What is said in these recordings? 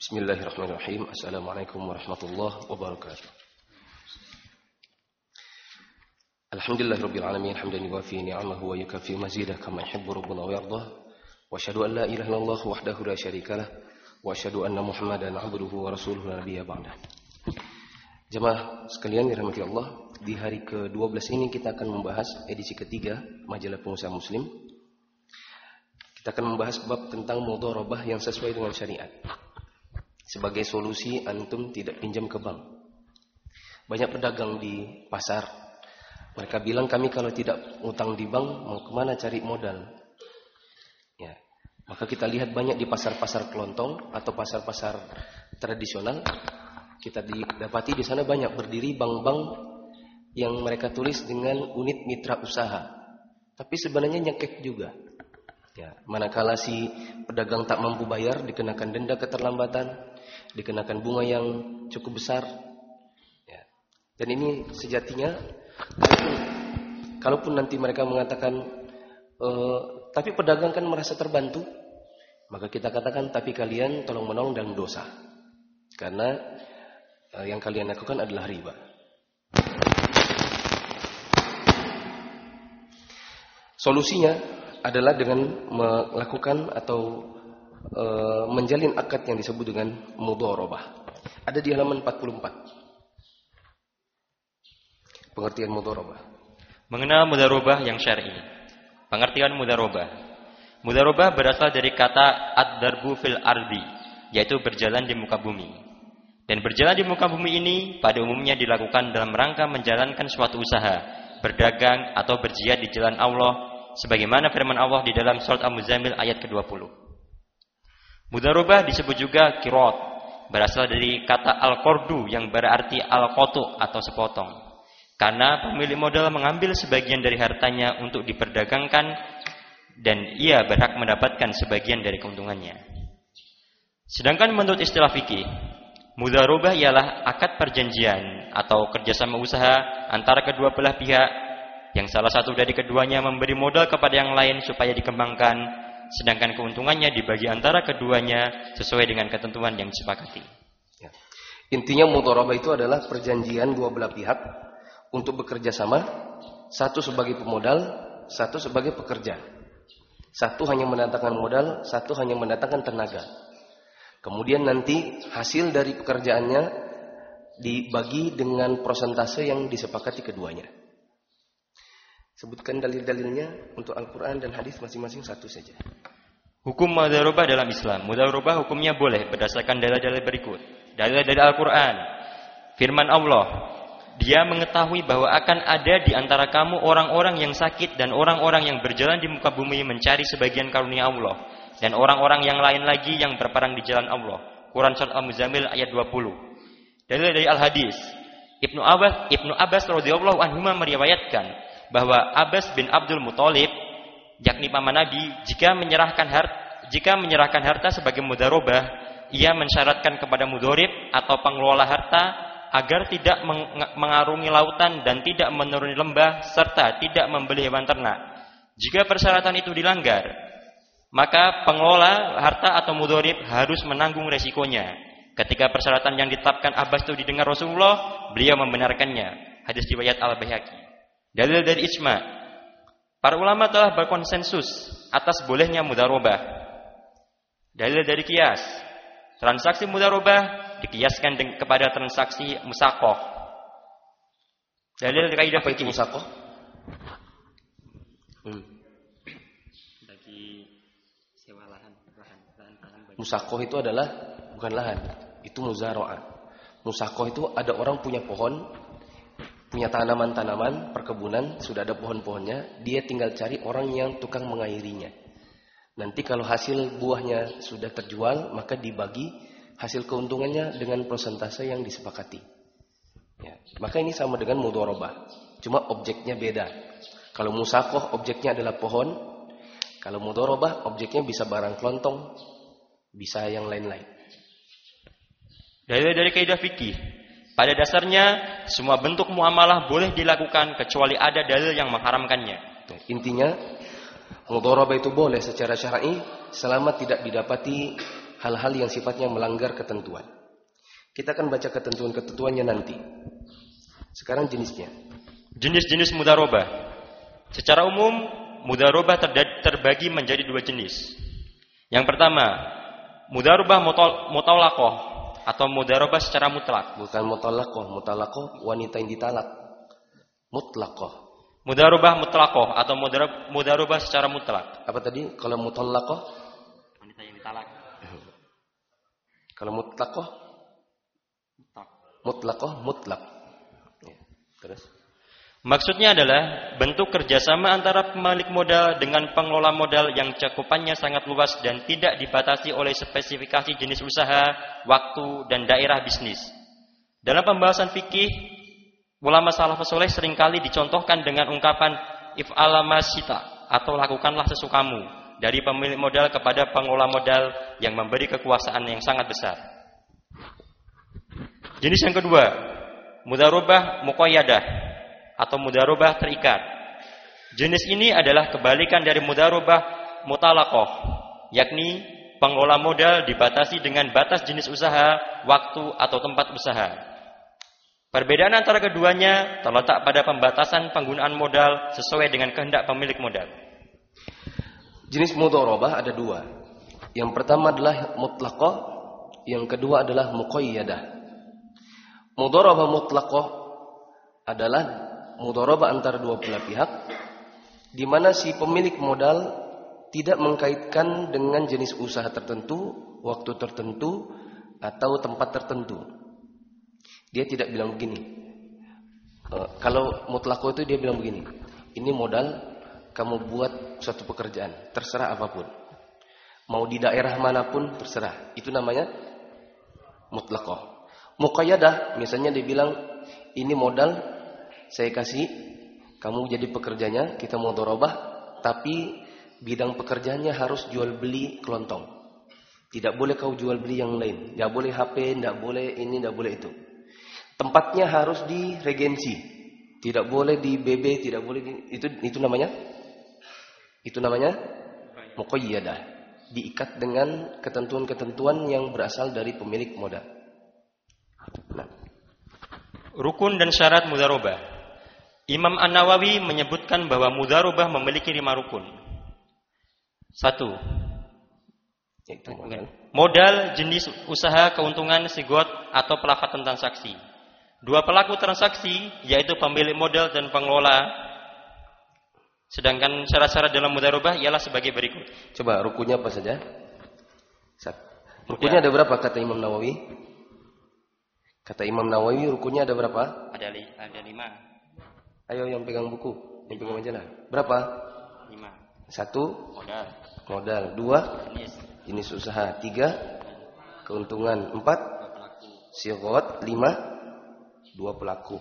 Bismillahirrahmanirrahim. Assalamualaikum warahmatullahi wabarakatuh. Alhamdulillahirabbil alamin hamdan yuwafi ni'amahu wa yukafi mazidah kama yuhibbu rabbuna wa yardah. Wa asyhadu an la ilaha illallah wahdahu la syarikalah wa asyhadu anna Muhammadan 'abduhu wa rasuluhu la nabiyya ba'dah. Jemaah sekalian dirahmati Allah, di hari ke-12 ini kita akan membahas edisi ketiga Majalah Pengusaha Muslim. Kita akan membahas bab tentang mudharabah yang sesuai dengan syariat. Sebagai solusi antum tidak pinjam ke bank. Banyak pedagang di pasar, mereka bilang kami kalau tidak utang di bank mau kemana cari modal. Ya, maka kita lihat banyak di pasar-pasar kelontong atau pasar-pasar tradisional, kita dapati di sana banyak berdiri bank-bank yang mereka tulis dengan unit mitra usaha, tapi sebenarnya nyekek juga. Ya, manakala si pedagang tak mampu bayar, dikenakan denda keterlambatan, dikenakan bunga yang cukup besar. Ya. Dan ini sejatinya, kalaupun nanti mereka mengatakan, tapi pedagang kan merasa terbantu, maka kita katakan, tapi kalian tolong menolong dalam dosa, karena yang kalian lakukan adalah riba. Solusinya adalah dengan melakukan atau menjalin akad yang disebut dengan mudharabah. Ada di halaman 44. Pengertian mudharabah. Mengenal mudharabah yang syar'i. Pengertian mudharabah. Mudharabah berasal dari kata ad-darbu fil ardi, yaitu berjalan di muka bumi. Dan berjalan di muka bumi ini pada umumnya dilakukan dalam rangka menjalankan suatu usaha, berdagang atau berjihad di jalan Allah, sebagaimana firman Allah di dalam surat Al-Muzammil ayat ke-20. Mudharabah disebut juga qirat, berasal dari kata al-qardu yang berarti al-qatu atau sepotong. Karena pemilik modal mengambil sebagian dari hartanya untuk diperdagangkan dan ia berhak mendapatkan sebagian dari keuntungannya. Sedangkan menurut istilah fikih, mudharabah ialah akad perjanjian atau kerjasama usaha antara kedua belah pihak yang salah satu dari keduanya memberi modal kepada yang lain supaya dikembangkan, sedangkan keuntungannya dibagi antara keduanya sesuai dengan ketentuan yang disepakati. Ya. Intinya mudharabah itu adalah perjanjian dua belah pihak untuk bekerja sama, satu sebagai pemodal, satu sebagai pekerja. Satu hanya mendatangkan modal, satu hanya mendatangkan tenaga. Kemudian nanti hasil dari pekerjaannya dibagi dengan persentase yang disepakati keduanya. Sebutkan dalil-dalilnya untuk Al-Quran dan hadis masing-masing satu saja. Hukum mudharabah dalam Islam. Mudharabah hukumnya boleh berdasarkan dalil-dalil berikut. Dalil dari Al-Quran. Firman Allah, Dia mengetahui bahwa akan ada di antara kamu orang-orang yang sakit dan orang-orang yang berjalan di muka bumi mencari sebagian karunia Allah, dan orang-orang yang lain lagi yang berperang di jalan Allah. Quran surat Al-Muzammil ayat 20. Dalil dari Al-Hadis. Ibnu Abbas radhiyallahu anhu meriwayatkan bahwa Abbas bin Abdul Muthalib, yakni paman Nabi, jika menyerahkan harta sebagai mudharabah, ia mensyaratkan kepada mudharib atau pengelola harta agar tidak mengarungi lautan dan tidak menuruni lembah serta tidak membeli hewan ternak. Jika persyaratan itu dilanggar, maka pengelola harta atau mudharib harus menanggung resikonya. Ketika persyaratan yang ditetapkan Abbas itu didengar Rasulullah, beliau membenarkannya. Hadis riwayat Al-Baihaqi. Dalil dari ijma'. Para ulama telah berkonsensus atas bolehnya mudharabah. Dalil dari qiyas. Transaksi mudharabah dikiaskan kepada transaksi musaqah. Dalil dari kaidah fikih musaqah. Bagi sewa lahan. Musaqah itu adalah bukan lahan, itu muzara'ah. Musaqah itu ada orang punya pohon, punya tanaman-tanaman, perkebunan, sudah ada pohon-pohonnya, dia tinggal cari orang yang tukang mengairinya. Nanti kalau hasil buahnya sudah terjual, maka dibagi hasil keuntungannya dengan persentase yang disepakati. Ya. Maka ini sama dengan mudharabah, cuma objeknya beda. Kalau musaqah objeknya adalah pohon, kalau mudharabah objeknya bisa barang kelontong, bisa yang lain-lain. Dalil dari kaidah fikih. Pada dasarnya, semua bentuk muamalah boleh dilakukan kecuali ada dalil yang mengharamkannya. Intinya, mudharabah itu boleh secara syar'i selama tidak didapati hal-hal yang sifatnya melanggar ketentuan. Kita akan baca ketentuan-ketentuannya nanti. Sekarang jenisnya. Jenis-jenis mudharabah. Secara umum, mudharabah terbagi menjadi dua jenis. Yang pertama, mudharabah mutalaqah atau mudharabah secara mutlak. Bukan mutalaqah, mutalaqah wanita yang ditalak. Mutlaqah. Mudharabah mutlaqah atau mudharabah secara mutlak. Apa tadi? Kalau mutalaqah? Wanita yang ditalak. Kalau mutlaqah? Mutlaqah, mutlak. Ya, terus. Maksudnya adalah bentuk kerjasama antara pemilik modal dengan pengelola modal yang cakupannya sangat luas dan tidak dibatasi oleh spesifikasi jenis usaha, waktu, dan daerah bisnis. Dalam pembahasan fikih, ulama salafus saleh seringkali dicontohkan dengan ungkapan if'ala ma syita atau lakukanlah sesukamu dari pemilik modal kepada pengelola modal yang memberi kekuasaan yang sangat besar. Jenis yang kedua, mudharabah muqayyadah atau mudharabah terikat. Jenis ini adalah kebalikan dari mudharabah mutalaqah, yakni pengelola modal dibatasi dengan batas jenis usaha, waktu, atau tempat usaha. Perbedaan antara keduanya terletak pada pembatasan penggunaan modal sesuai dengan kehendak pemilik modal. Jenis mudharabah ada dua. Yang pertama adalah mutlaqah, yang kedua adalah muqayyadah. Mudharabah mutlaqah adalah mudharabah antara dua belah pihak, di mana si pemilik modal tidak mengkaitkan dengan jenis usaha tertentu, waktu tertentu, atau tempat tertentu. Dia tidak bilang begini. Kalau mutlaqah itu dia bilang begini, ini modal kamu buat suatu pekerjaan, terserah apapun, mau di daerah manapun terserah. Itu namanya mutlaqah. Muqayyadah, misalnya dia bilang ini modal saya kasih, kamu jadi pekerjanya, kita mau mudharabah, tapi bidang pekerjaannya harus jual beli kelontong. Tidak boleh kau jual beli yang lain. Tidak boleh HP, tidak boleh ini, tidak boleh itu. Tempatnya harus di Regensi. Tidak boleh di BB, tidak boleh di, itu namanya muqayyadah. Diikat dengan ketentuan-ketentuan yang berasal dari pemilik modal. Nah. Rukun dan syarat mudharabah. Imam An-Nawawi menyebutkan bahwa mudharabah memiliki 5 rukun. 1. Modal, jenis usaha, keuntungan, sigot, atau pelafatan transaksi. 2 pelaku transaksi, yaitu pemilik modal dan pengelola. Sedangkan syarat-syarat dalam mudharabah ialah sebagai berikut. Coba rukunnya apa saja? Rukunnya ada berapa kata Imam Nawawi? Kata Imam Nawawi rukunnya ada berapa? Ada 5. Ayo yang pegang buku, yang pegang majalah. Berapa? 5. 1. Modal. 2. Jenis usaha. 3. Keuntungan. 4. Sigot. 5. 2 pelaku.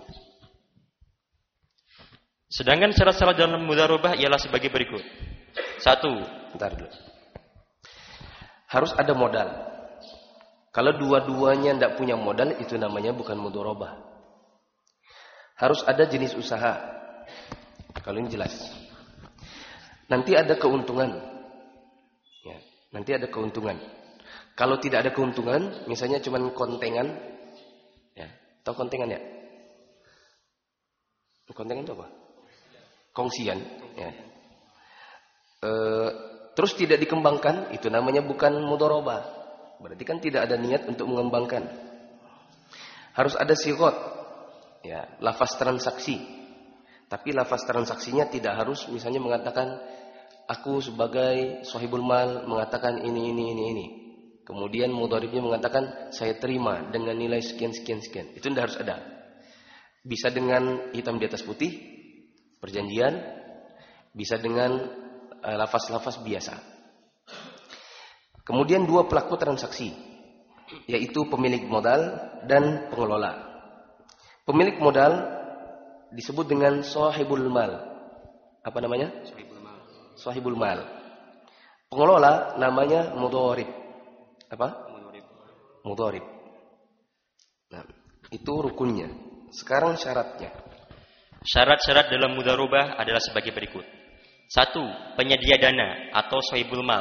Sedangkan syarat-syarat dalam mudharabah ialah sebagai berikut. 1. Bentar dulu. Harus ada modal. Kalau dua-duanya tidak punya modal, itu namanya bukan mudharabah. Harus ada jenis usaha. Kalau ini jelas. Nanti ada keuntungan. Ya, nanti ada keuntungan. Kalau tidak ada keuntungan, misalnya cuma kontengan. Ya, tahu kontengan ya? Kontengan itu apa? Kongsian. Ya. Terus tidak dikembangkan, itu namanya bukan mudharabah. Berarti kan tidak ada niat untuk mengembangkan. Harus ada sigot. Ya, lafaz transaksi. Tapi lafaz transaksinya tidak harus misalnya mengatakan aku sebagai sahibul mal mengatakan ini. Kemudian mudharibnya mengatakan saya terima dengan nilai sekian. Itu tidak harus ada. Bisa dengan hitam di atas putih, perjanjian, bisa dengan lafaz-lafaz biasa. Kemudian 2 pelaku transaksi, yaitu pemilik modal dan pengelola. Pemilik modal disebut dengan sahibul mal. Apa namanya? Sahibul mal. Pengelola namanya mudharib. Apa? Mudharib. Nah, itu rukunnya. Sekarang syaratnya. Syarat-syarat dalam mudharabah adalah sebagai berikut. 1. Penyedia dana atau sahibul mal.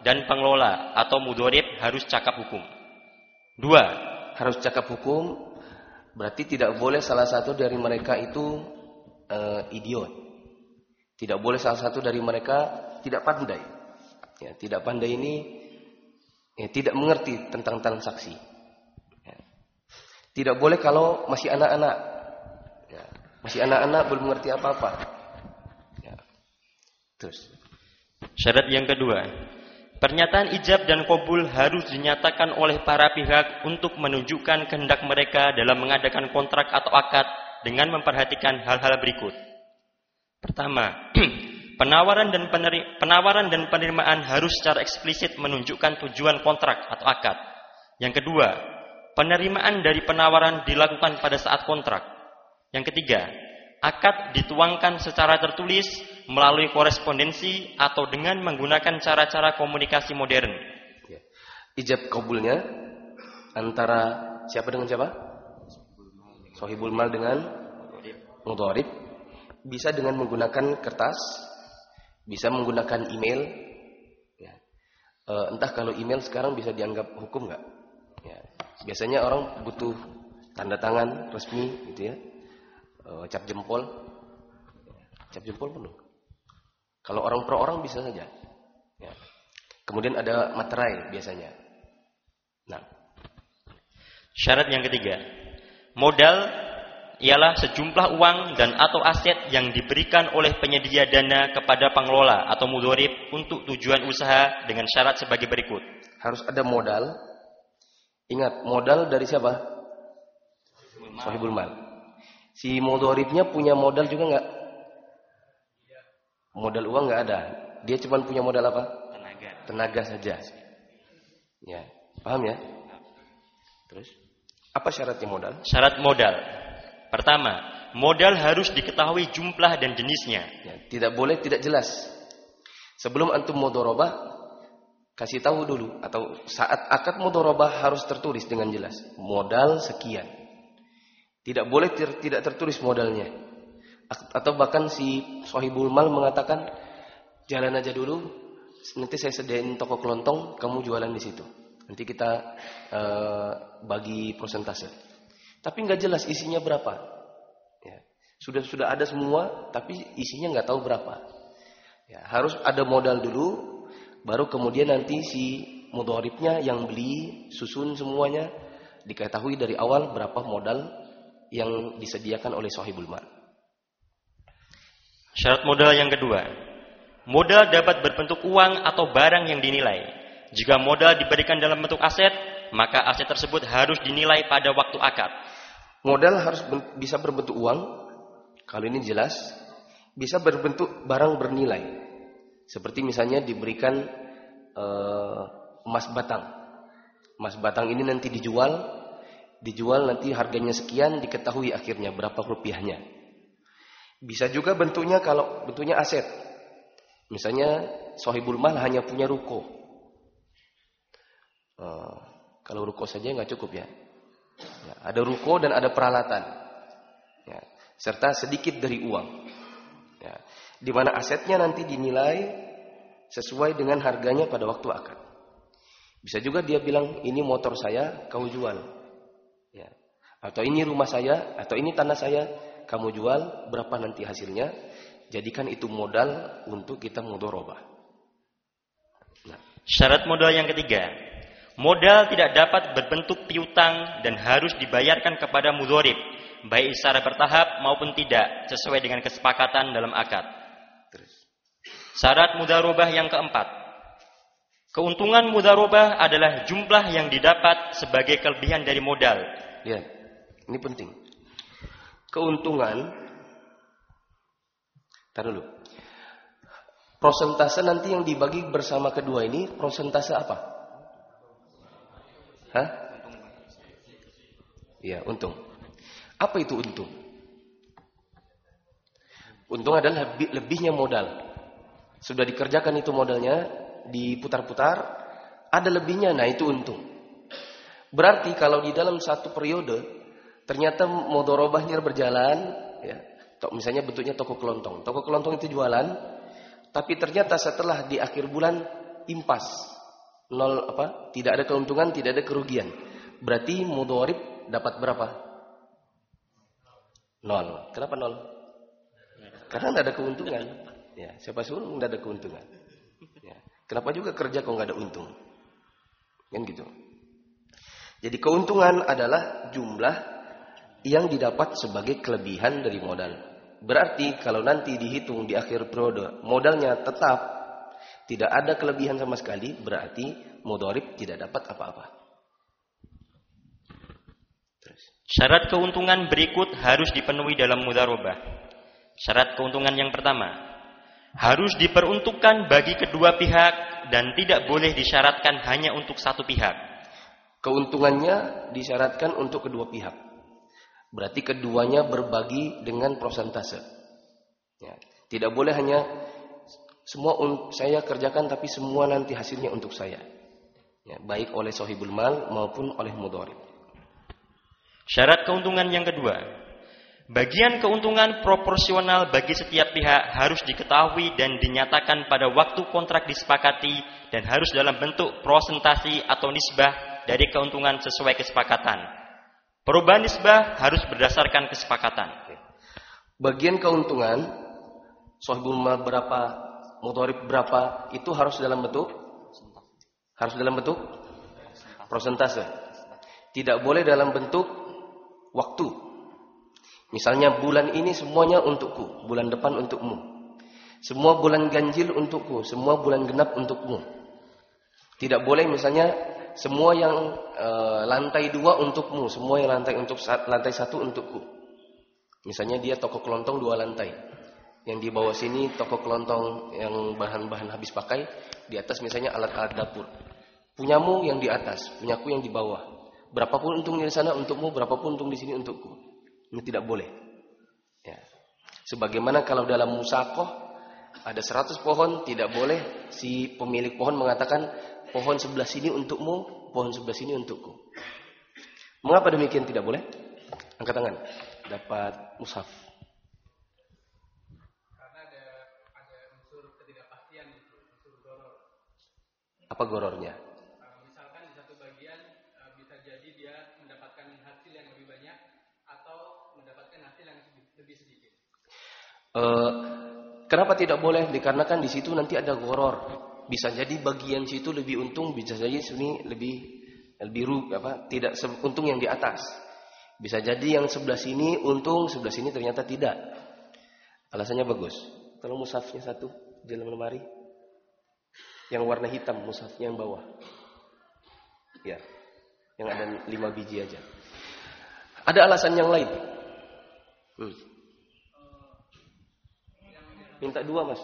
dan pengelola atau mudharib harus cakap hukum. 2. Harus cakap hukum, berarti tidak boleh salah satu dari mereka itu idiot. Tidak boleh salah satu dari mereka tidak pandai. Ya, tidak pandai ini tidak mengerti tentang transaksi. Ya. Tidak boleh kalau masih anak-anak. Ya. Masih anak-anak belum mengerti apa-apa. Ya. Terus. Syarat yang kedua, pernyataan ijab dan qabul harus dinyatakan oleh para pihak untuk menunjukkan kehendak mereka dalam mengadakan kontrak atau akad dengan memperhatikan hal-hal berikut. Pertama, penawaran dan penerimaan harus secara eksplisit menunjukkan tujuan kontrak atau akad. Yang kedua, penerimaan dari penawaran dilakukan pada saat kontrak. Yang ketiga, akad dituangkan secara tertulis melalui korespondensi atau dengan menggunakan cara-cara komunikasi modern. Ijab kabulnya antara siapa dengan siapa? Sohibul mal dengan mudharib. Bisa dengan menggunakan kertas, bisa menggunakan email. Ya. Entah kalau email sekarang bisa dianggap hukum nggak? Ya. Biasanya orang butuh tanda tangan resmi, gitu ya, cap jempol. Cap jempol penuh. Kalau orang per orang bisa saja. Ya. Kemudian ada materai biasanya. Nah, syarat yang ketiga, modal ialah sejumlah uang dan atau aset yang diberikan oleh penyedia dana kepada pengelola atau mudharib untuk tujuan usaha dengan syarat sebagai berikut. Harus ada modal. Ingat, modal dari siapa? Sohibul mal. Si mudharibnya punya modal juga nggak? Modal uang nggak ada. Dia cuma punya modal apa? Tenaga saja. Ya, paham ya? Terus, apa syaratnya modal? Syarat modal. Pertama, modal harus diketahui jumlah dan jenisnya. Ya, tidak boleh tidak jelas. Sebelum antum mudharabah, kasih tahu dulu. Atau saat akad mudharabah harus tertulis dengan jelas. Modal sekian. Tidak boleh tidak tertulis modalnya. Atau bahkan si sohibul mal mengatakan, jalan aja dulu, nanti saya sediain toko kelontong, kamu jualan di situ. Nanti kita bagi persentase. Tapi nggak jelas isinya berapa. Ya. Sudah ada semua, tapi isinya nggak tahu berapa. Ya, harus ada modal dulu, baru kemudian nanti si mudharibnya yang beli, susun semuanya, diketahui dari awal berapa modal yang disediakan oleh sohibul mal. Syarat modal yang kedua, modal dapat berbentuk uang atau barang yang dinilai. Jika modal diberikan dalam bentuk aset, maka aset tersebut harus dinilai pada waktu akad. Modal harus bisa berbentuk uang, kalau ini jelas. Bisa berbentuk barang bernilai. Seperti misalnya diberikan emas batang. Emas batang ini nanti dijual nanti harganya sekian, diketahui akhirnya berapa rupiahnya. Bisa juga bentuknya kalau bentuknya aset. Misalnya sohibul mal hanya punya ruko. Kalau ruko saja nggak cukup ya. Ya, ada ruko dan ada peralatan, ya, serta sedikit dari uang, ya, di mana asetnya nanti dinilai sesuai dengan harganya pada waktu akad. Bisa juga dia bilang, ini motor saya, kamu jual, ya, atau ini rumah saya, atau ini tanah saya, kamu jual, berapa nanti hasilnya? Jadikan itu modal untuk kita mudharabah. Nah. Syarat modal yang ketiga, modal tidak dapat berbentuk piutang dan harus dibayarkan kepada mudharib, baik secara bertahap maupun tidak, sesuai dengan kesepakatan dalam akad. Syarat mudharabah yang keempat, keuntungan mudharabah adalah jumlah yang didapat sebagai kelebihan dari modal. Ya, ini penting. Keuntungan, tar dulu. Prosentase nanti yang dibagi bersama kedua ini, prosentase apa? Hah? Iya, untung. Apa itu untung? Untung adalah lebihnya modal. Sudah dikerjakan itu modalnya, diputar-putar, ada lebihnya, nah itu untung. Berarti kalau di dalam satu periode, ternyata mudharabahnya berjalan, ya, misalnya bentuknya toko kelontong. Toko kelontong itu jualan, tapi ternyata setelah di akhir bulan impas. nol apa? Tidak ada keuntungan, tidak ada kerugian. Berarti mudharib dapat berapa? Nol. Kenapa nol? Karena tidak ada keuntungan. Ya, siapa suruh tidak ada keuntungan. Ya. Kenapa juga kerja kalau nggak ada untung? Kan gitu. Jadi keuntungan adalah jumlah yang didapat sebagai kelebihan dari modal. Berarti kalau nanti dihitung di akhir periode modalnya tetap tidak ada kelebihan sama sekali, berarti mudharib tidak dapat apa-apa. Syarat keuntungan berikut harus dipenuhi dalam mudharabah. Syarat keuntungan yang pertama, harus diperuntukkan bagi kedua pihak dan tidak boleh disyaratkan hanya untuk satu pihak. Keuntungannya disyaratkan untuk kedua pihak. Berarti keduanya berbagi dengan persentase. Ya. Tidak boleh hanya semua saya kerjakan tapi semua nanti hasilnya untuk saya. Ya, baik oleh sahibul mal maupun oleh mudharib. Syarat keuntungan yang kedua, bagian keuntungan proporsional bagi setiap pihak harus diketahui dan dinyatakan pada waktu kontrak disepakati dan harus dalam bentuk prosentasi atau nisbah dari keuntungan sesuai kesepakatan. Perubahan nisbah harus berdasarkan kesepakatan. Bagian keuntungan sahibul mal berapa, mudharib berapa, itu harus dalam bentuk prosentase. Tidak boleh dalam bentuk waktu. Misalnya bulan ini semuanya untukku, bulan depan untukmu. Semua bulan ganjil untukku, semua bulan genap untukmu. Tidak boleh misalnya semua yang lantai 2 untukmu, semua yang lantai 1 untukku. Misalnya dia toko kelontong 2 lantai. Yang di bawah sini toko kelontong yang bahan-bahan habis pakai, di atas misalnya alat-alat dapur. Punyamu yang di atas, punyaku yang di bawah. Berapapun untungnya di sana untukmu, berapapun untung di sini untukku. Ini tidak boleh. Ya. Sebagaimana kalau dalam musakoh ada 100 pohon, tidak boleh si pemilik pohon mengatakan pohon sebelah sini untukmu, pohon sebelah sini untukku. Mengapa demikian tidak boleh? Angkat tangan. Dapat mushaf. Karena ada unsur ketidakpastian, unsur goror. Apa gorornya? Misalkan di satu bagian bisa jadi dia mendapatkan hasil yang lebih banyak atau mendapatkan hasil yang lebih sedikit. Kenapa tidak boleh? Dikarenakan di situ nanti ada goror. Bisa jadi bagian situ lebih untung, bisa jadi sini lebih tidak untung yang di atas. Bisa jadi yang sebelah sini untung, sebelah sini ternyata tidak. Alasannya bagus. Tolong mushafnya satu di dalam lemari. Yang warna hitam mushafnya yang bawah. Ya. Yang ada 5 biji aja. Ada alasan yang lain. Minta 2, Mas.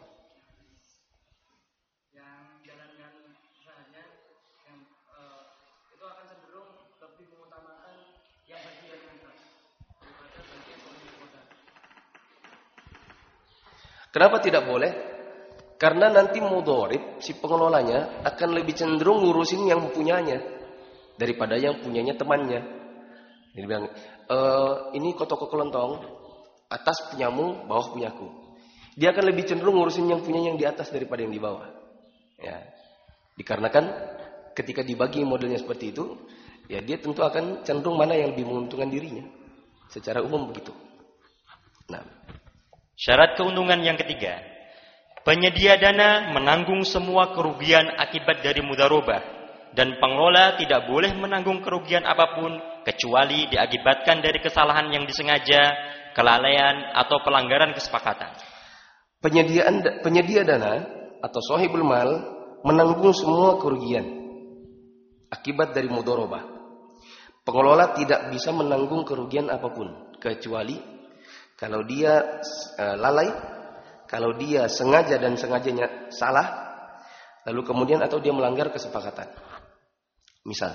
Kenapa tidak boleh? Karena nanti mudharib, si pengelolanya akan lebih cenderung ngurusin yang punyanya daripada yang punyanya temannya. Dia bilang, ini toko kelontong, atas punyamu, bawah punyaku. Dia akan lebih cenderung ngurusin yang punyanya yang di atas daripada yang di bawah. Ya. Dikarenakan ketika dibagi modelnya seperti itu, ya dia tentu akan cenderung mana yang lebih menguntungkan dirinya. Secara umum begitu. Nah, syarat keuntungan yang ketiga, penyedia dana menanggung semua kerugian akibat dari mudharabah dan pengelola tidak boleh menanggung kerugian apapun kecuali diakibatkan dari kesalahan yang disengaja, kelalaian atau pelanggaran kesepakatan. Penyedia dana atau sahibul mal menanggung semua kerugian akibat dari mudharabah. Pengelola tidak bisa menanggung kerugian apapun kecuali kalau dia lalai, kalau dia sengaja dan sengajanya salah, lalu kemudian atau dia melanggar kesepakatan. Misal,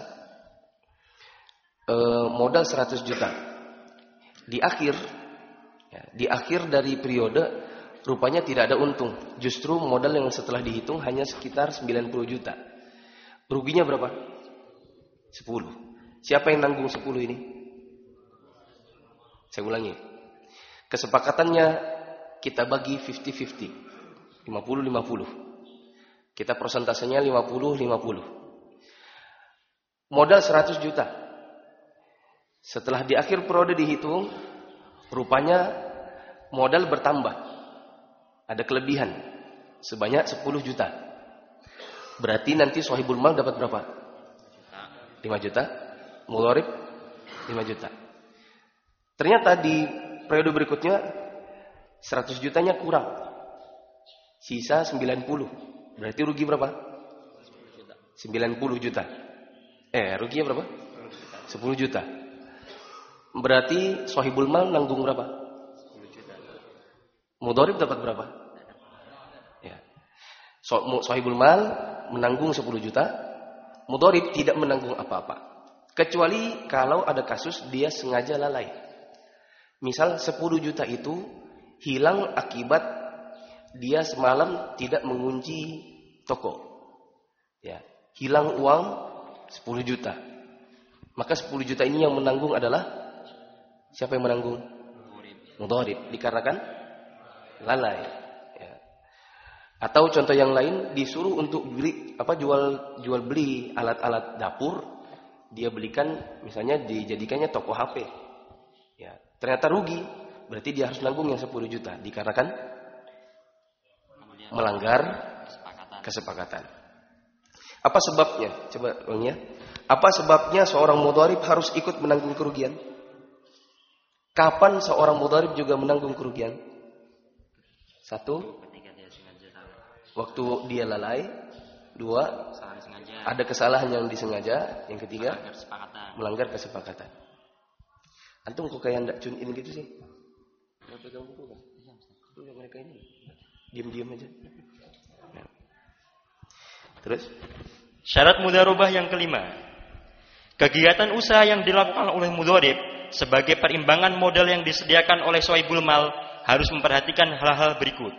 modal 100 juta. Di akhir dari periode, rupanya tidak ada untung. Justru modal yang setelah dihitung hanya sekitar 90 juta. Ruginya berapa? 10. Siapa yang nanggung 10 ini? Saya ulangi. Kesepakatannya kita bagi 50-50. 50-50. Kita persentasenya 50-50. Modal 100 juta. Setelah di akhir periode dihitung, rupanya modal bertambah. Ada kelebihan sebanyak 10 juta. Berarti nanti sahibul mal dapat berapa? 5 juta. Mudharib 5 juta. Ternyata di periode berikutnya 100 jutanya kurang. Sisa 90. Berarti rugi berapa? 90 juta. Ruginya berapa? 10 juta. Berarti sahibul mal nanggung berapa? 10 juta. Mudharib dapat berapa? Ya. Sahibul mal menanggung 10 juta. Mudharib tidak menanggung apa-apa. Kecuali kalau ada kasus dia sengaja lalai. Misal 10 juta itu hilang akibat dia semalam tidak mengunci toko. Ya, hilang uang 10 juta. Maka 10 juta ini yang menanggung adalah siapa yang menanggung? Mudharib. Dikarenakan lalai. Ya. Atau contoh yang lain disuruh untuk beli jual beli alat-alat dapur, dia belikan misalnya dijadikannya toko HP. Ya, ternyata rugi, berarti dia harus nanggung yang 10 juta dikarenakan melanggar kesepakatan. Apa sebabnya? Coba uangnya. Apa sebabnya seorang mudharib harus ikut menanggung kerugian? Kapan seorang mudharib juga menanggung kerugian? Satu, waktu dia lalai. Dua, ada kesalahan yang disengaja. Yang ketiga, melanggar kesepakatan. Antum kok kayak ndak tune in gitu sih? Enggak pegang buku kan? Iya, mereka ini diam-diam aja. Ya. Terus syarat mudharabah yang kelima. Kegiatan usaha yang dilakukan oleh mudharib sebagai perimbangan modal yang disediakan oleh sahibul mal harus memperhatikan hal-hal berikut.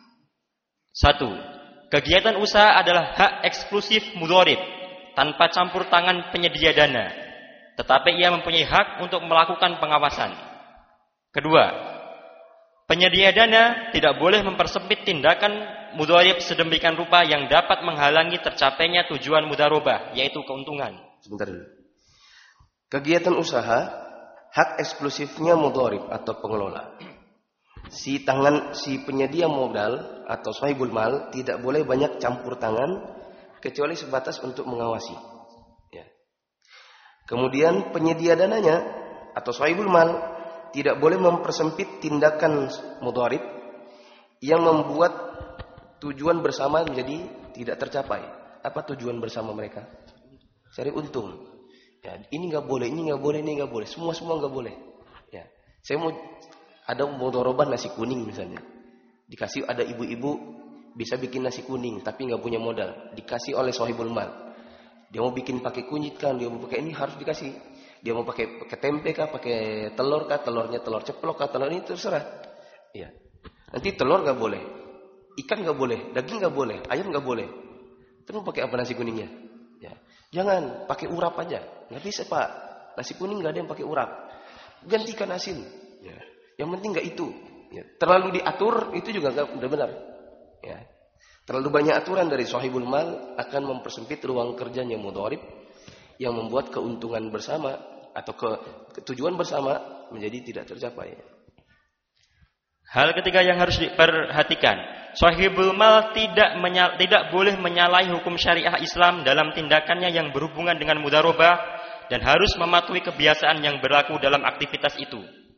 1. Kegiatan usaha adalah hak eksklusif mudharib tanpa campur tangan penyedia dana, tetapi ia mempunyai hak untuk melakukan pengawasan. Kedua, penyedia dana tidak boleh mempersempit tindakan mudharib sedemikian rupa yang dapat menghalangi tercapainya tujuan mudharabah, yaitu keuntungan. Sebentar dulu. Kegiatan usaha hak eksklusifnya mudharib atau pengelola. Si penyedia modal atau sahibul mal tidak boleh banyak campur tangan kecuali sebatas untuk mengawasi. Ya. Kemudian penyedia dananya atau sahibul mal tidak boleh mempersempit tindakan mudharib yang membuat tujuan bersama menjadi tidak tercapai. Apa tujuan bersama mereka? Cari untung. Ya, ini nggak boleh, ini nggak boleh, ini nggak boleh. Semua nggak boleh. Ya, saya mau ada mudharabah nasi kuning misalnya. Dikasih ada ibu-ibu bisa bikin nasi kuning tapi nggak punya modal. Dikasih oleh sahibul mal. Dia mau bikin pakai kunyit kan, dia mau pakai ini harus dikasih. Dia mau pakai tempe kah, pakai telur kah, telurnya telur ceplok kah, telur ini terserah. Ya. Nanti telur nggak boleh, ikan nggak boleh, daging nggak boleh, ayam nggak boleh. Terus pakai apa nasi kuningnya? Ya. Jangan pakai urap aja, nggak bisa pak. Nasi kuning nggak ada yang pakai urap. Gantikan asin. Ya. Yang penting nggak itu. Ya. Terlalu diatur itu juga nggak benar. Ya. Terlalu banyak aturan dari sahibul mal akan mempersempit ruang kerjanya mudharib yang membuat keuntungan bersama atau tujuan bersama menjadi tidak tercapai. Hal ketiga yang harus diperhatikan, sahibul mal tidak boleh menyalahi hukum syariah Islam dalam tindakannya yang berhubungan dengan mudharabah dan harus mematuhi kebiasaan yang berlaku dalam aktivitas itu.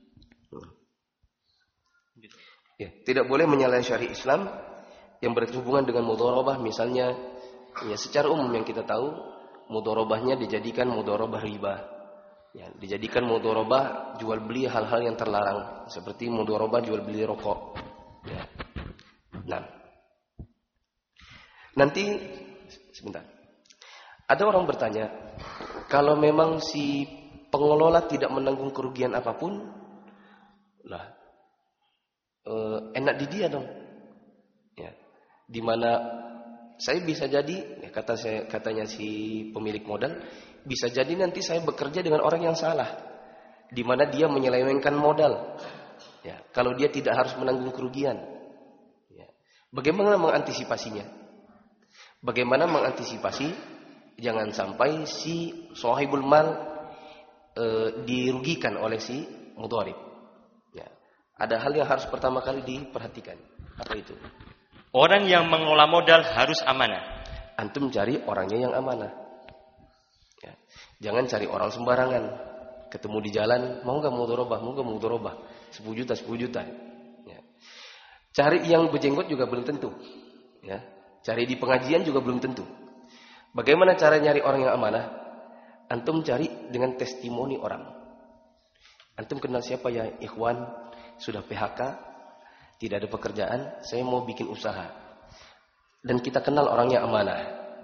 Ya, tidak boleh menyalahi syariat Islam yang berhubungan dengan mudharabah, misalnya ya secara umum yang kita tahu mudharabahnya dijadikan mudharabah riba. Ya, dijadikan mudharabah jual beli hal-hal yang terlarang seperti mudharabah jual beli rokok. Ya. Nah, nanti sebentar. Ada orang bertanya, kalau memang si pengelola tidak menanggung kerugian apapun, lah enak di dia dong. Ya, dimana saya bisa jadi, ya katanya si pemilik modal, bisa jadi nanti saya bekerja dengan orang yang salah, di mana dia menyelewengkan modal. Ya, kalau dia tidak harus menanggung kerugian, ya. Bagaimana mengantisipasinya? bagaimana mengantisipasi jangan sampai si sahibul mal dirugikan oleh si mudharib. Ya. Ada hal yang harus pertama kali diperhatikan. Apa itu? Orang yang mengelola modal harus amanah. Antum cari orangnya yang amanah. Ya. Jangan cari orang sembarangan. Ketemu di jalan, mau nggak mudharabah? 10 juta. Ya. Cari yang berjenggot juga belum tentu. Ya. Cari di pengajian juga belum tentu. Bagaimana cara nyari orang yang amanah? Antum cari dengan testimoni orang. Antum kenal siapa ya ikhwan? Sudah PHK, tidak ada pekerjaan, saya mau bikin usaha. Dan kita kenal orangnya amanah.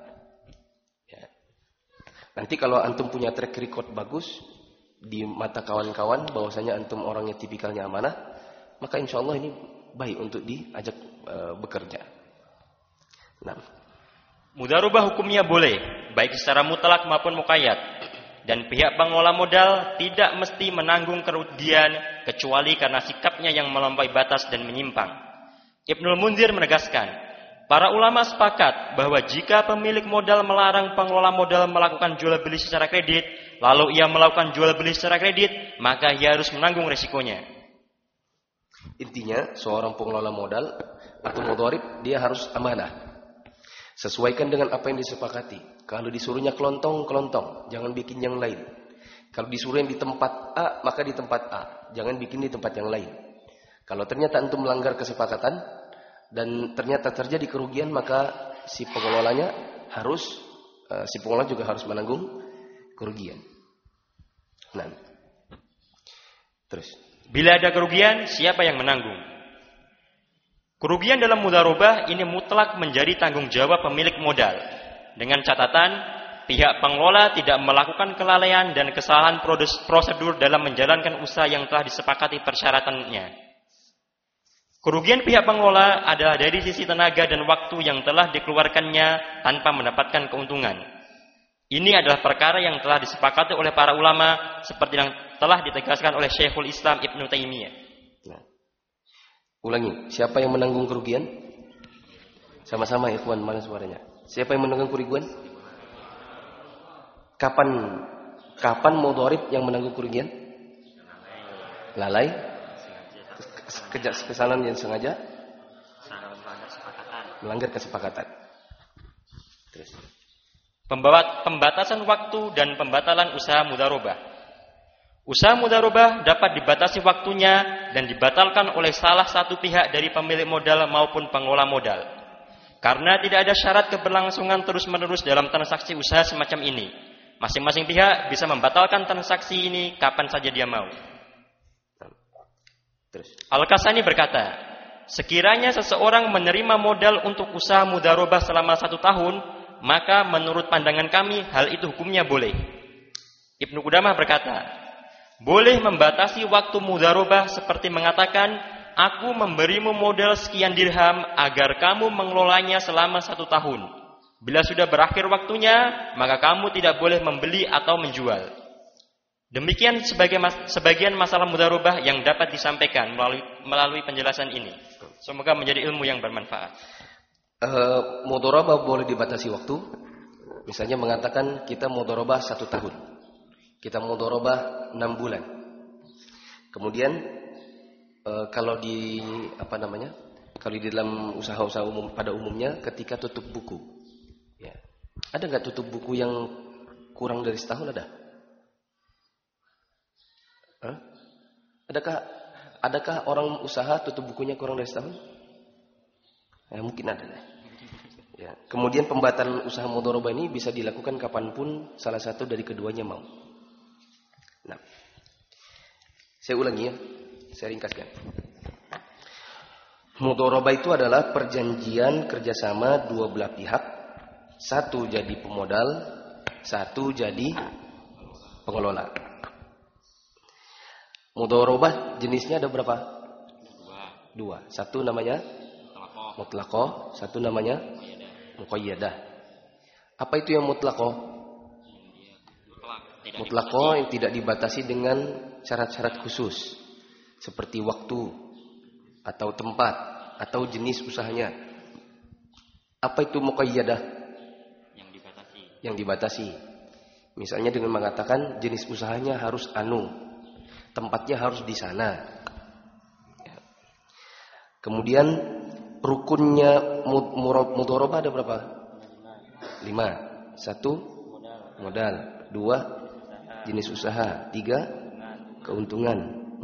Ya. Nanti kalau antum punya track record bagus di mata kawan-kawan bahwasanya antum orangnya tipikalnya amanah, maka insya Allah ini baik untuk diajak bekerja. Nah, Mudharabah hukumnya boleh, baik secara mutlak maupun muqayyad. Dan pihak pengelola modal tidak mesti menanggung kerugian kecuali karena sikapnya yang melampaui batas dan menyimpang. Ibnul Munzir menegaskan, para ulama sepakat bahwa jika pemilik modal melarang pengelola modal melakukan jual beli secara kredit, lalu ia melakukan jual beli secara kredit, maka ia harus menanggung resikonya. Intinya seorang pengelola modal atau mudharib dia harus amanah. Sesuaikan dengan apa yang disepakati. Kalau disuruhnya kelontong, jangan bikin yang lain. Kalau disuruh yang di tempat A, maka di tempat A, jangan bikin di tempat yang lain. Kalau ternyata antum melanggar kesepakatan dan ternyata terjadi kerugian, maka si pengelolanya si pengelola juga harus menanggung kerugian. Nah, terus. Bila ada kerugian, siapa yang menanggung? Kerugian dalam mudharabah ini mutlak menjadi tanggung jawab pemilik modal. Dengan catatan, pihak pengelola tidak melakukan kelalaian dan kesalahan prosedur dalam menjalankan usaha yang telah disepakati persyaratannya. Kerugian pihak pengelola adalah dari sisi tenaga dan waktu yang telah dikeluarkannya tanpa mendapatkan keuntungan. Ini adalah perkara yang telah disepakati oleh para ulama seperti yang telah ditegaskan oleh Syekhul Islam Ibnu Taimiyah. Ulangi, siapa yang menanggung kerugian? Sama-sama ikhwan, mana suaranya? Siapa yang menanggung kerugian? Kapan mudharib yang menanggung kerugian? Lalai? Kesalahan yang sengaja? Melanggar kesepakatan. Terus. Pembatasan waktu dan pembatalan usaha mudharabah. Usaha mudharabah dapat dibatasi waktunya dan dibatalkan oleh salah satu pihak dari pemilik modal maupun pengelola modal. Karena tidak ada syarat keberlangsungan terus-menerus dalam transaksi usaha semacam ini. Masing-masing pihak bisa membatalkan transaksi ini kapan saja dia mau. Al-Kasani berkata, sekiranya seseorang menerima modal untuk usaha mudharabah selama 1 tahun, maka menurut pandangan kami hal itu hukumnya boleh. Ibnu Qudamah berkata, boleh membatasi waktu mudharabah seperti mengatakan, aku memberimu modal sekian dirham agar kamu mengelolanya selama 1 tahun. Bila sudah berakhir waktunya, maka kamu tidak boleh membeli atau menjual. Demikian sebagian masalah mudharabah yang dapat disampaikan melalui penjelasan ini. Semoga menjadi ilmu yang bermanfaat. Mudharabah boleh dibatasi waktu. Misalnya mengatakan kita mudharabah 1 tahun. Kita mudharabah 6 bulan. Kemudian kalau di Kalau di dalam usaha-usaha umum pada umumnya ketika tutup buku. Ya. Ada enggak tutup buku yang kurang dari setahun ada? Hah? Adakah orang usaha tutup bukunya kurang dari setahun? Ya, mungkin ada. Ya. Kemudian pembatalan usaha mudharabah ini bisa dilakukan kapanpun salah satu dari keduanya mau. Nah, saya ulangi ya, saya ringkaskan. Mudharabah itu adalah perjanjian kerjasama dua belah pihak, satu jadi pemodal, satu jadi pengelola. Mudharabah jenisnya ada berapa? Dua. Satu namanya mutlaqah, satu namanya muqayyadah. Apa itu yang mutlaqah? Mutlaqah yang tidak dibatasi dengan syarat-syarat khusus seperti waktu atau tempat atau jenis usahanya. Apa itu muqayyadah? yang dibatasi. Misalnya dengan mengatakan jenis usahanya harus anu, tempatnya harus di sana. Kemudian rukunnya mudharabah ada berapa? 5. 1 modal, 2 jenis usaha, 3 keuntungan,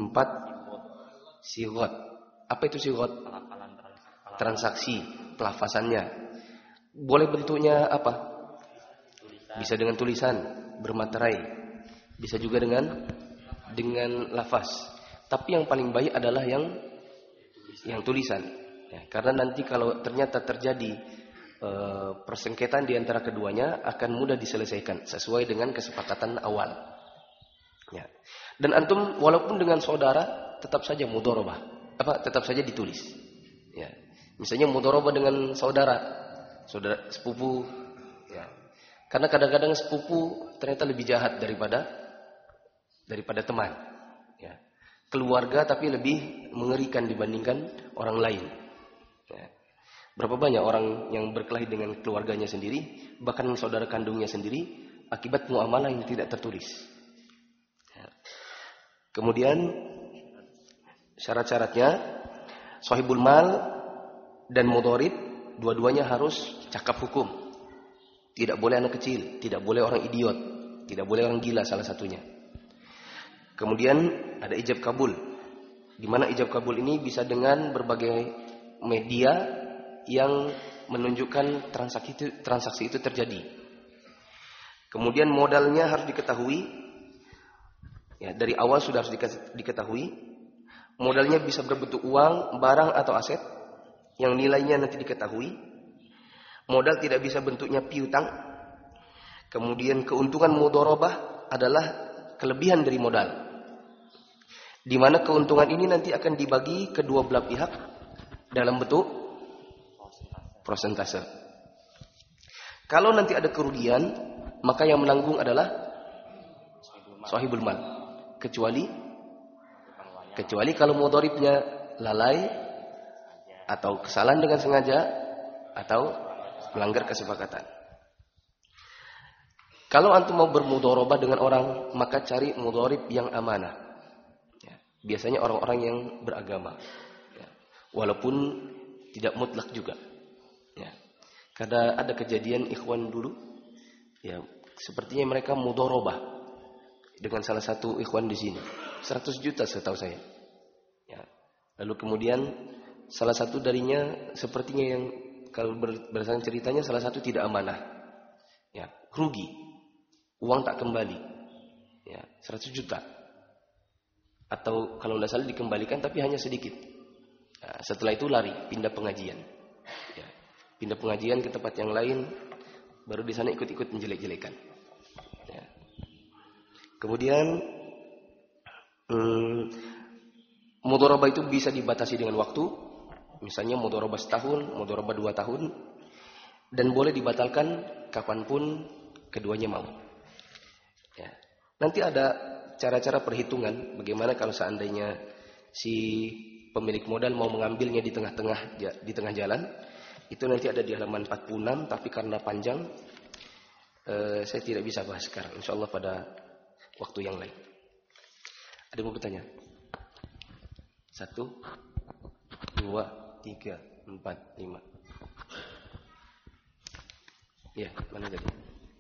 4 sigot. Apa itu sigot? Transaksi, pelafasannya. Boleh bentuknya apa? Bisa dengan tulisan bermaterai, bisa juga dengan lafaz. Tapi yang paling baik adalah yang tulisan. Ya, karena nanti kalau ternyata terjadi persengketaan di antara keduanya akan mudah diselesaikan sesuai dengan kesepakatan awal. Ya. Dan antum walaupun dengan saudara tetap saja mudharabah, tetap saja ditulis. Ya. Misalnya mudharabah dengan saudara sepupu. Ya. Karena kadang-kadang sepupu ternyata lebih jahat daripada teman. Ya. Keluarga tapi lebih mengerikan dibandingkan orang lain. Ya. Berapa banyak orang yang berkelahi dengan keluarganya sendiri, bahkan saudara kandungnya sendiri, akibat muamalah yang tidak tertulis. Ya. Kemudian syarat-syaratnya, sahibul mal dan mudharib dua-duanya harus cakap hukum. Tidak boleh anak kecil, tidak boleh orang idiot, tidak boleh orang gila salah satunya. Kemudian ada ijab kabul. Di mana ijab kabul ini bisa dengan berbagai media yang menunjukkan transaksi itu terjadi. Kemudian modalnya harus diketahui. Ya, dari awal sudah harus diketahui. Modalnya bisa berbentuk uang, barang atau aset yang nilainya nanti diketahui. Modal tidak bisa bentuknya piutang. Kemudian keuntungan mudharabah adalah kelebihan dari modal. Di mana keuntungan ini nanti akan dibagi kedua belah pihak dalam bentuk persentase. Kalau nanti ada kerugian, maka yang menanggung adalah sahibul mal. Kecuali kalau mudharibnya lalai atau kesalahan dengan sengaja atau melanggar kesepakatan. Kalau antum mau bermudharabah dengan orang, maka cari mudharib yang amanah. Ya, biasanya orang-orang yang beragama. Ya, walaupun tidak mutlak juga. Ya, karena ada kejadian ikhwan dulu, ya, sepertinya mereka mudharabah dengan salah satu ikhwan di sini. 100 juta setahu saya. Ya, lalu kemudian salah satu darinya sepertinya yang kalau berdasarkan ceritanya salah satu tidak amanah. Ya, rugi. Uang tak kembali. Ya, 100 juta. Atau kalau tidak salah dikembalikan tapi hanya sedikit. Nah, setelah itu lari, pindah pengajian. Ya, pindah pengajian ke tempat yang lain, baru di sana ikut-ikut menjelek-jelekan. Ya. Kemudian mudharabah itu bisa dibatasi dengan waktu. Misalnya mudharabah setahun, mudharabah 2 tahun, dan boleh dibatalkan kapanpun keduanya mau. Ya. Nanti ada cara-cara perhitungan bagaimana kalau seandainya si pemilik modal mau mengambilnya di tengah jalan. Itu nanti ada di halaman 46, tapi karena panjang saya tidak bisa bahas sekarang. Insyaallah pada waktu yang lain. Ada yang mau bertanya? 1 2 3 4 5. Ya, mana tadi?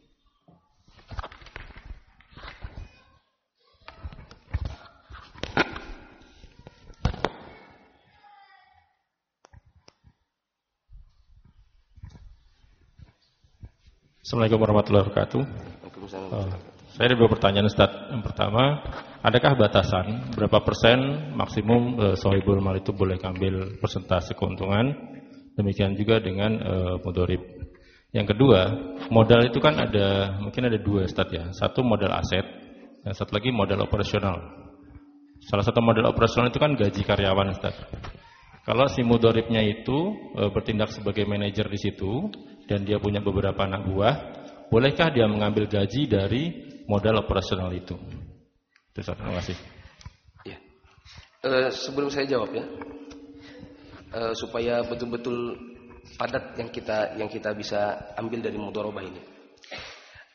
Assalamualaikum warahmatullahi wabarakatuh. Saya ada 2 pertanyaan, Ustaz. Yang pertama, adakah batasan berapa persen maksimum sahibul mal itu boleh ambil persentase keuntungan? Demikian juga dengan mudharib. Yang kedua, modal itu kan mungkin ada 2, Ustaz ya. Satu modal aset, yang satu lagi modal operasional. Salah satu modal operasional itu kan gaji karyawan, Ustaz. Kalau si mudharibnya itu bertindak sebagai manajer di situ dan dia punya beberapa anak buah, bolehkah dia mengambil gaji dari modal operasional itu? Itu, Ustaz. Terima kasih. Ya. Sebelum saya jawab ya, supaya betul-betul padat yang kita bisa ambil dari mudharabah ini.